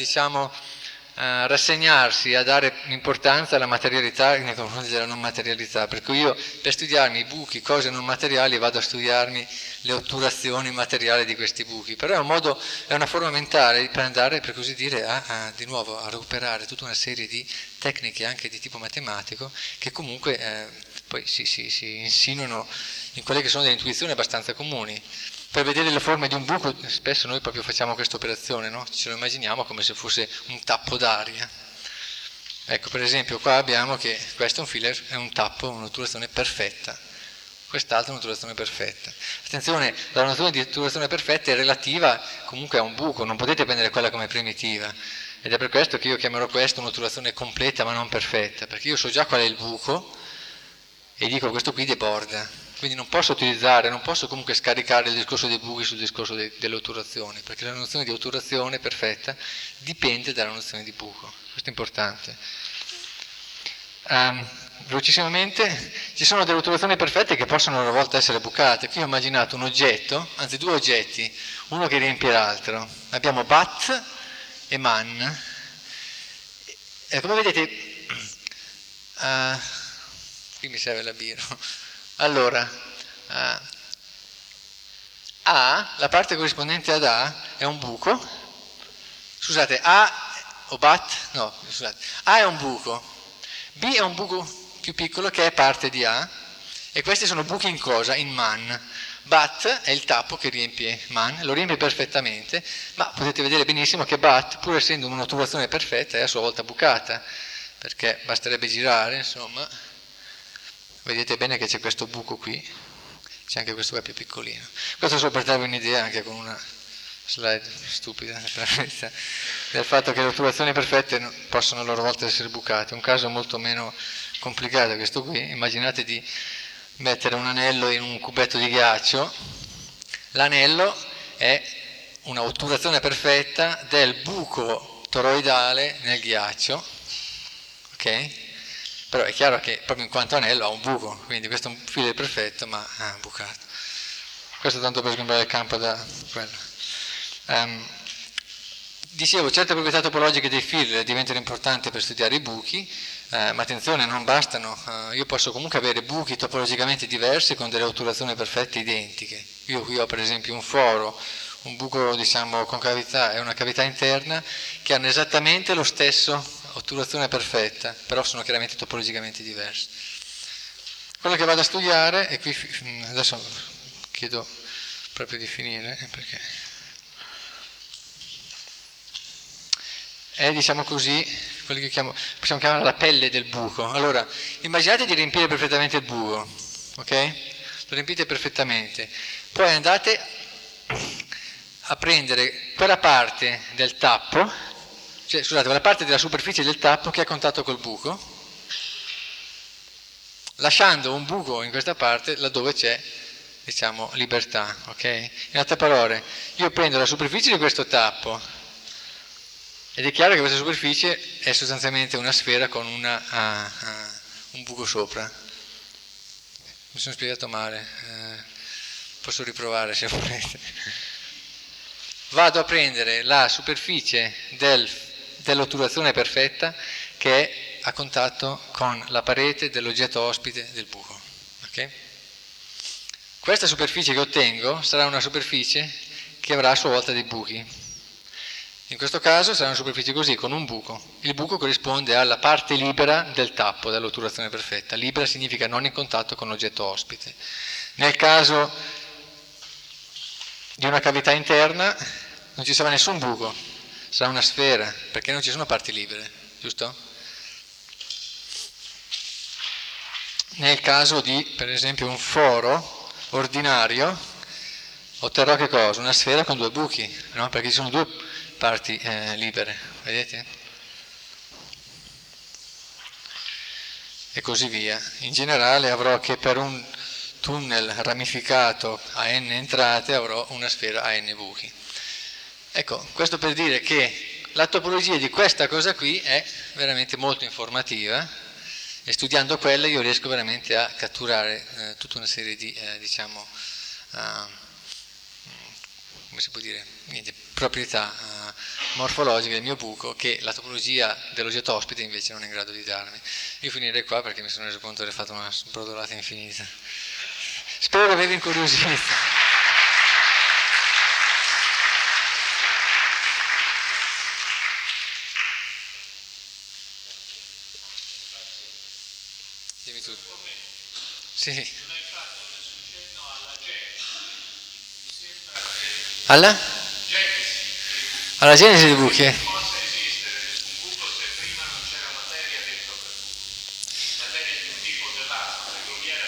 rassegnarsi a dare importanza alla materialità nei confronti della non materialità, per cui io per studiarmi i buchi, cose non materiali, vado a studiarmi le otturazioni materiali di questi buchi, però è una forma mentale per andare, per così dire, di nuovo a recuperare tutta una serie di tecniche anche di tipo matematico che comunque poi si insinuano in quelle che sono delle intuizioni abbastanza comuni. Per vedere le forme di un buco spesso noi proprio facciamo questa operazione, no? Ce lo immaginiamo come se fosse un tappo d'aria. Ecco, per esempio qua abbiamo che questo è un filler, è un tappo, un'otturazione perfetta, quest'altro è un'otturazione perfetta. Attenzione, la nozione di otturazione perfetta è relativa comunque a un buco, non potete prendere quella come primitiva, ed è per questo che io chiamerò questo un'otturazione completa ma non perfetta, perché io so già qual è il buco e dico questo qui deborda. Quindi non posso comunque scaricare il discorso dei buchi sul discorso delle otturazioni, perché la nozione di otturazione perfetta dipende dalla nozione di buco, questo è importante. Velocissimamente, ci sono delle otturazioni perfette che possono a loro volta essere bucate. Qui ho immaginato un oggetto, anzi due oggetti, uno che riempie l'altro. Abbiamo Bat e Man. E come vedete, qui mi serve la birra. Allora, A, la parte corrispondente ad A è un buco, scusate, A o Bat, no, scusate, A è un buco, B è un buco più piccolo che è parte di A, e questi sono buchi in cosa? In Man. Bat è il tappo che riempie Man, lo riempie perfettamente, ma potete vedere benissimo che Bat, pur essendo un'otturazione perfetta, è a sua volta bucata, perché basterebbe girare, insomma. Vedete bene che c'è questo buco qui, c'è anche questo qua più piccolino. Questo solo per darvi un'idea, anche con una slide stupida, del fatto che le otturazioni perfette possono a loro volta essere bucate. Un caso molto meno complicato questo qui. Immaginate di mettere un anello in un cubetto di ghiaccio, l'anello è una otturazione perfetta del buco toroidale nel ghiaccio, ok? Però è chiaro che proprio in quanto anello ha un buco, quindi questo è un filler perfetto ma ha bucato. Questo tanto per sgombrare il campo da quello. Dicevo, certe proprietà topologiche dei filler diventano importanti per studiare i buchi, ma attenzione, non bastano. Io posso comunque avere buchi topologicamente diversi con delle otturazioni perfette identiche. Io qui ho per esempio un foro, un buco diciamo con cavità e una cavità interna che hanno esattamente lo stesso otturazione perfetta, però sono chiaramente topologicamente diversi. Quello che vado a studiare, e qui adesso chiedo proprio di finire, perché è, diciamo così, quello che possiamo chiamare la pelle del buco. Allora, immaginate di riempire perfettamente il buco, ok? Lo riempite perfettamente, poi andate a prendere quella parte del tappo, cioè scusate, quella parte della superficie del tappo che è a contatto col buco, lasciando un buco in questa parte laddove c'è, diciamo, libertà, ok? In altre parole, io prendo la superficie di questo tappo ed è chiaro che questa superficie è sostanzialmente una sfera con un buco sopra. Mi sono spiegato male, posso riprovare se volete. Vado a prendere la superficie dell'otturazione perfetta che è a contatto con la parete dell'oggetto ospite del buco. Okay? Questa superficie che ottengo sarà una superficie che avrà a sua volta dei buchi. In questo caso sarà una superficie così, con un buco. Il buco corrisponde alla parte libera del tappo, dell'otturazione perfetta. Libera significa non in contatto con l'oggetto ospite. Nel caso di una cavità interna non ci sarà nessun buco, sarà una sfera, perché non ci sono parti libere, giusto? Nel caso di, per esempio, un foro ordinario, otterrò che cosa? Una sfera con due buchi, no? Perché ci sono due parti libere, vedete? E così via. In generale avrò che per un tunnel ramificato a n entrate avrò una sfera a n buchi. Ecco, questo per dire che la topologia di questa cosa qui è veramente molto informativa e studiando quella io riesco veramente a catturare tutta una serie di, diciamo, come si può dire, proprietà morfologiche del mio buco che la topologia dell'oggetto ospite invece non è in grado di darmi. Io finirei qua perché mi sono reso conto di aver fatto una brodolata infinita. Spero che avevi incuriosito. Dimmi tu. Sì. Alla? Alla genesi dei buchi. Possa esistere un buco se prima non c'era materia dentro quel buco. Materia di un tipo o dell'altro, se l'umiera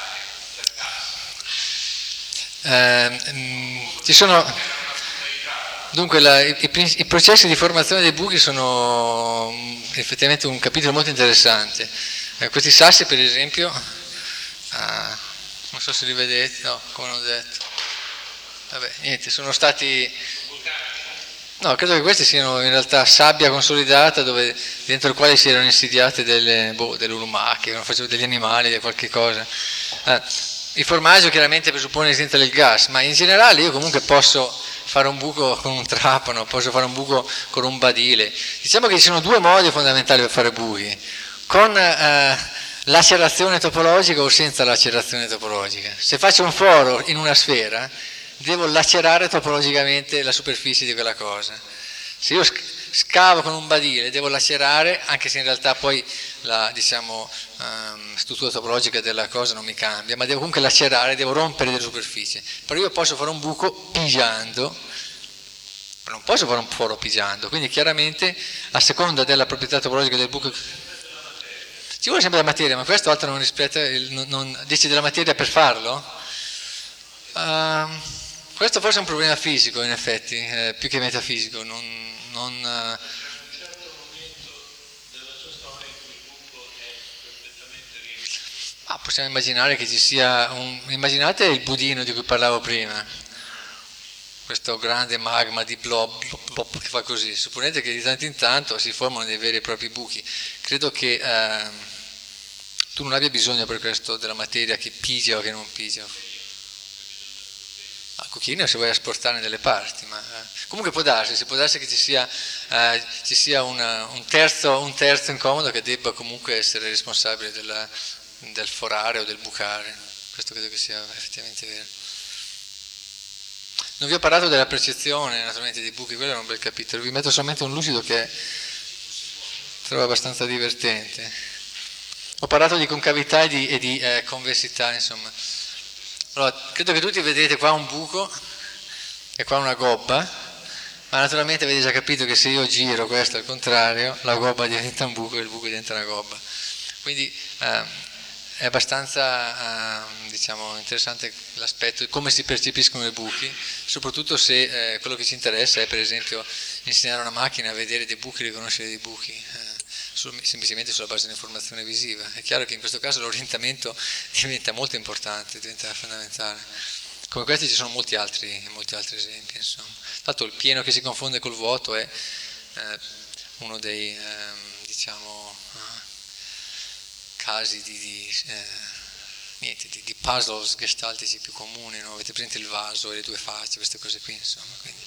c'era per gas. Ci sono. Dunque, i processi di formazione dei buchi sono effettivamente un capitolo molto interessante. Questi sassi, per esempio, non so se li vedete, no, come ho detto. Vabbè, niente, sono stati. No, credo che questi siano in realtà sabbia consolidata dentro il quale si erano insidiate delle lumache, non facevo degli animali, di qualche cosa. Il formaggio chiaramente presuppone l'esistenza del gas, ma in generale io comunque posso fare un buco con un trapano, posso fare un buco con un badile. Diciamo che ci sono due modi fondamentali per fare buchi, con lacerazione topologica o senza lacerazione topologica. Se faccio un foro in una sfera, devo lacerare topologicamente la superficie di quella cosa. Se io scavo con un badile, devo lacerare, anche se in realtà poi la struttura topologica della cosa non mi cambia, ma devo comunque lacerare, devo rompere delle superfici. Però io posso fare un buco pigiando, ma non posso fare un foro pigiando, quindi chiaramente a seconda della proprietà topologica del buco ci vuole sempre la materia, ma questo altro non rispetta, dici della materia per farlo? Questo forse è un problema fisico, in effetti, più che metafisico. Possiamo immaginare che ci sia immaginate il budino di cui parlavo prima. questo grande magma di blob, blob, blob che fa così. Supponete che di tanto in tanto si formano dei veri e propri buchi. Credo che tu non abbia bisogno per questo della materia che pigia o che non pigia. A cucina si vuole asportarne delle parti, ma comunque può darsi che ci sia un terzo incomodo che debba comunque essere responsabile del forare o del bucare. Questo credo che sia effettivamente vero. Non vi ho parlato della percezione naturalmente dei buchi, quello era un bel capitolo, vi metto solamente un lucido che trovo abbastanza divertente. Ho parlato di concavità e di convessità, insomma. Allora, credo che tutti vedete qua un buco e qua una gobba, ma naturalmente avete già capito che se io giro questo al contrario, la gobba diventa un buco e il buco diventa una gobba. Quindi è abbastanza interessante l'aspetto di come si percepiscono i buchi, soprattutto se quello che ci interessa è per esempio insegnare a una macchina a vedere dei buchi, riconoscere dei buchi. Semplicemente sulla base dell'informazione visiva. È chiaro che in questo caso l'orientamento diventa molto importante, diventa fondamentale. Come questi ci sono molti altri esempi, insomma. Tanto il pieno che si confonde col vuoto è uno dei casi di puzzles gestaltici più comuni, no? Avete presente il vaso e le due facce, queste cose qui, insomma. Quindi,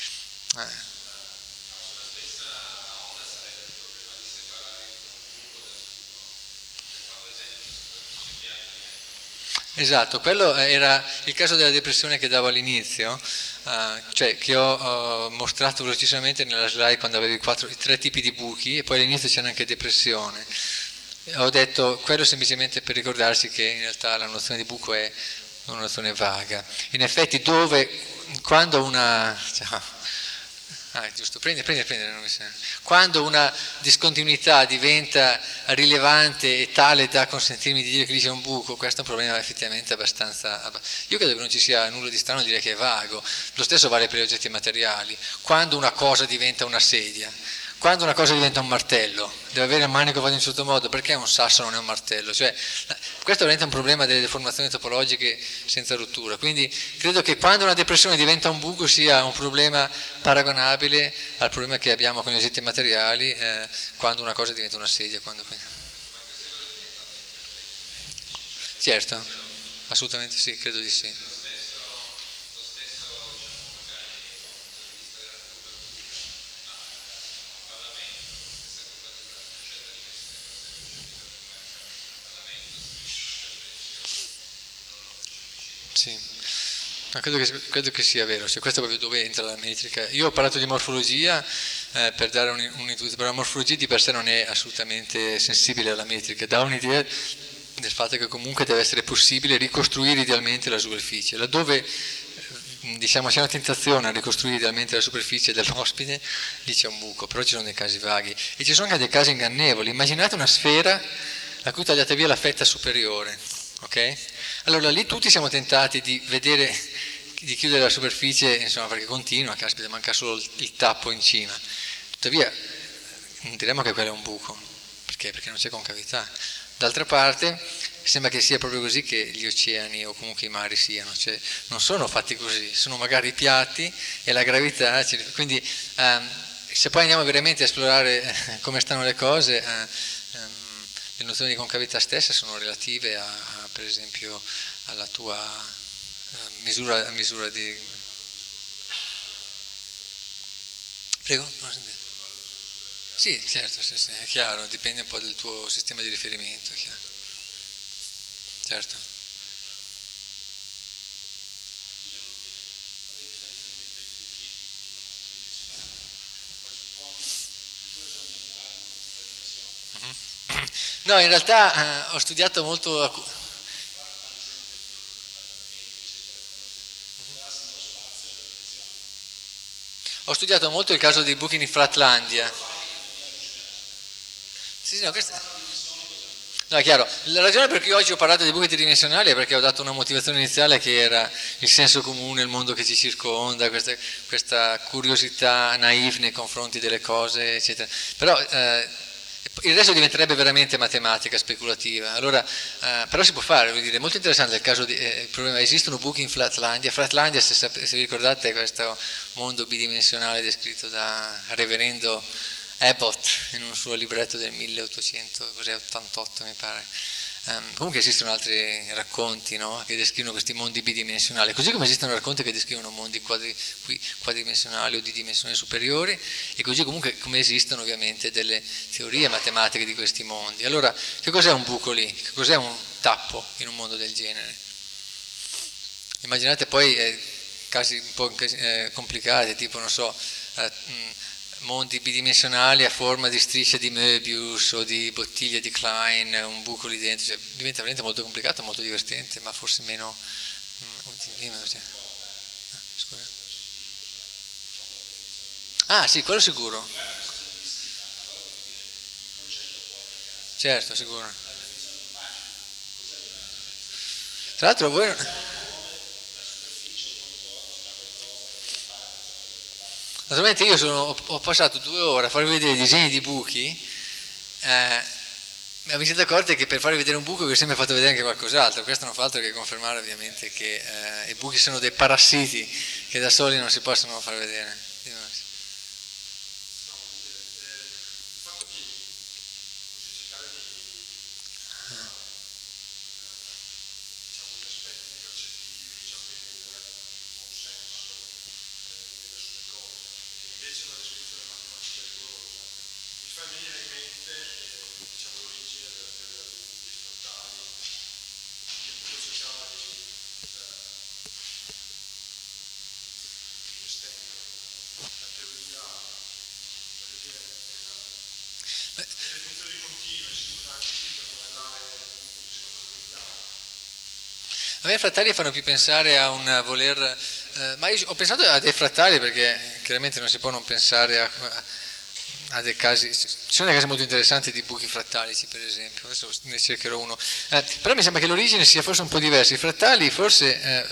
Esatto, quello era il caso della depressione che davo all'inizio, cioè che ho mostrato velocissimamente nella slide quando avevi i 3 tipi di buchi e poi all'inizio c'era anche depressione. Ho detto quello semplicemente per ricordarsi che in realtà la nozione di buco è una nozione vaga. In effetti quando una... giusto, quando una discontinuità diventa rilevante e tale da consentirmi di dire che lì c'è un buco, questo è un problema effettivamente abbastanza... Io credo che non ci sia nulla di strano a dire che è vago, lo stesso vale per gli oggetti materiali. Quando una cosa diventa una sedia, quando una cosa diventa un martello, deve avere il manico fatto in un certo modo, perché un sasso non è un martello? Cioè, questo diventa un problema delle deformazioni topologiche senza rottura, quindi credo che quando una depressione diventa un buco sia un problema paragonabile al problema che abbiamo con gli oggetti materiali quando una cosa diventa una sedia. Certo, assolutamente sì, credo di sì. Sì, ma credo che sia vero, cioè, questo è proprio dove entra la metrica. Io ho parlato di morfologia per dare un'intuizione, però la morfologia di per sé non è assolutamente sensibile alla metrica, dà un'idea del fatto che comunque deve essere possibile ricostruire idealmente la superficie, laddove c'è una tentazione a ricostruire idealmente la superficie dell'ospite, lì c'è un buco, però ci sono dei casi vaghi e ci sono anche dei casi ingannevoli. Immaginate una sfera a cui tagliate via la fetta superiore, ok? Allora lì tutti siamo tentati di chiudere la superficie, insomma, perché continua, caspita, manca solo il tappo in cima. Tuttavia non diremmo che quello è un buco, perché non c'è concavità. D'altra parte sembra che sia proprio così che gli oceani o comunque i mari siano, cioè non sono fatti così, sono magari piatti e la gravità, quindi se poi andiamo veramente a esplorare come stanno le cose, le nozioni di concavità stesse sono relative per esempio alla tua misura di... Prego? Sì, certo, sì, è chiaro, dipende un po' dal tuo sistema di riferimento, è chiaro. Certo. No, in realtà ho studiato molto... Ho studiato molto il caso dei buchi in Flatlandia. Sì, no, no, è chiaro. La ragione per cui oggi ho parlato di buchi tridimensionali è perché ho dato una motivazione iniziale che era il senso comune, il mondo che ci circonda, questa curiosità naif nei confronti delle cose, eccetera. Però Il resto diventerebbe veramente matematica speculativa. Allora, però si può fare, vuol dire, è molto interessante il caso il problema, esistono buchi in Flatlandia. Flatlandia, se vi ricordate, è questo mondo bidimensionale descritto da Reverendo Abbott in un suo libretto del 1888, mi pare. Comunque esistono altri racconti, no? Che descrivono questi mondi bidimensionali, così come esistono racconti che descrivono mondi quadridimensionali o di dimensioni superiori, e così comunque come esistono ovviamente delle teorie matematiche di questi mondi. Allora, che cos'è un buco lì? Che cos'è un tappo in un mondo del genere? Immaginate poi casi un po' complicati, tipo, non so, mondi bidimensionali a forma di striscia di Möbius o di bottiglia di Klein, un buco lì dentro, cioè, diventa veramente molto complicato, molto divertente, ma forse meno... Scusa. Ah sì, quello sicuro. Certo, sicuro. Tra l'altro voi... Naturalmente io ho passato 2 ore a farvi vedere i disegni di buchi, ma vi siete accorti che per farvi vedere un buco vi ho sempre fatto vedere anche qualcos'altro. Questo non fa altro che confermare ovviamente che i buchi sono dei parassiti che da soli non si possono far vedere. A me i frattali fanno più pensare a un voler, ma io ho pensato a dei frattali perché chiaramente non si può non pensare a dei casi, ci sono dei casi molto interessanti di buchi frattalici per esempio, adesso ne cercherò uno, però mi sembra che l'origine sia forse un po' diversa, i frattali forse,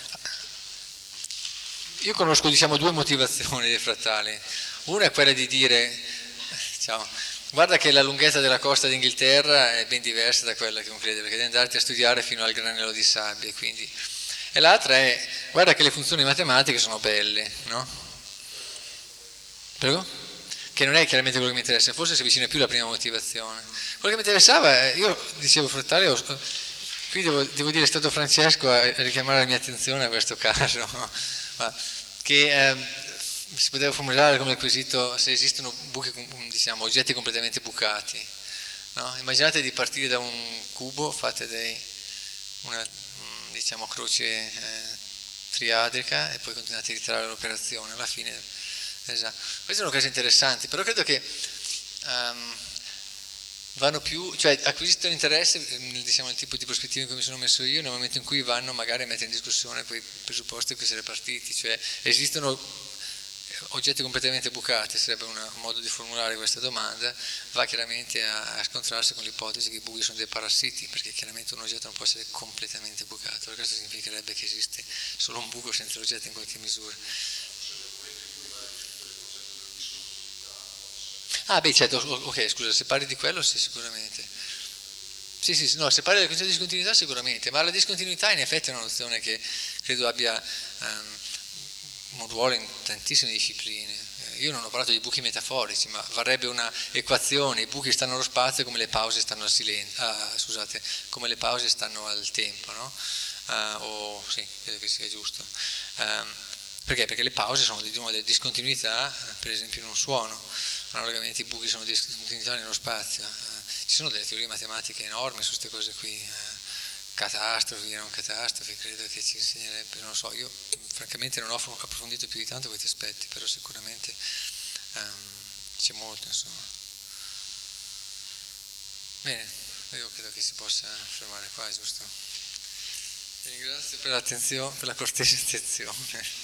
io conosco diciamo 2 motivazioni dei frattali, una è quella di dire, ciao, guarda che la lunghezza della costa d'Inghilterra è ben diversa da quella che uno crede, perché devi andarti a studiare fino al granello di sabbia, quindi. E l'altra è, guarda che le funzioni matematiche sono belle, no? Prego? Che non è chiaramente quello che mi interessa, forse si avvicina più alla prima motivazione. Quello che mi interessava, io dicevo frattale, qui devo dire è stato Francesco a richiamare la mia attenzione a questo caso, che si poteva formulare come quesito se esistono buchi, diciamo, oggetti completamente bucati, no? Immaginate di partire da un cubo, fate una diciamo, croce triadrica e poi continuate a ritirare l'operazione alla fine. Esatto. Queste sono cose interessanti, però credo che vanno più, cioè acquisiscono interesse, diciamo, il tipo di prospettiva in cui mi sono messo io nel momento in cui vanno magari a mettere in discussione quei presupposti in cui si è partiti, cioè esistono oggetti completamente bucati, sarebbe un modo di formulare questa domanda, va chiaramente a scontrarsi con l'ipotesi che i buchi sono dei parassiti, perché chiaramente un oggetto non può essere completamente bucato, perché questo significherebbe che esiste solo un buco senza l'oggetto in qualche misura. Ah beh certo, ok scusa, se parli di quello sì sicuramente. Sì, no, se parli del concetto di discontinuità sicuramente, ma la discontinuità in effetti è una nozione che credo abbia un ruolo in tantissime discipline. Io non ho parlato di buchi metaforici, ma varrebbe una equazione, i buchi stanno allo spazio come le pause stanno al silenzio, come le pause stanno al tempo, no? Sì, credo che sia giusto. Perché? Perché le pause sono di nuovo delle discontinuità, per esempio in un suono, analogamente i buchi sono discontinuità nello spazio. Ci sono delle teorie matematiche enormi su queste cose qui. Catastrofi, non catastrofi, credo che ci insegnerebbe, non lo so, io francamente non ho approfondito più di tanto questi aspetti, però sicuramente c'è molto, insomma. Bene, io credo che si possa fermare qua, giusto? Vi ringrazio per l'attenzione, per la cortese attenzione.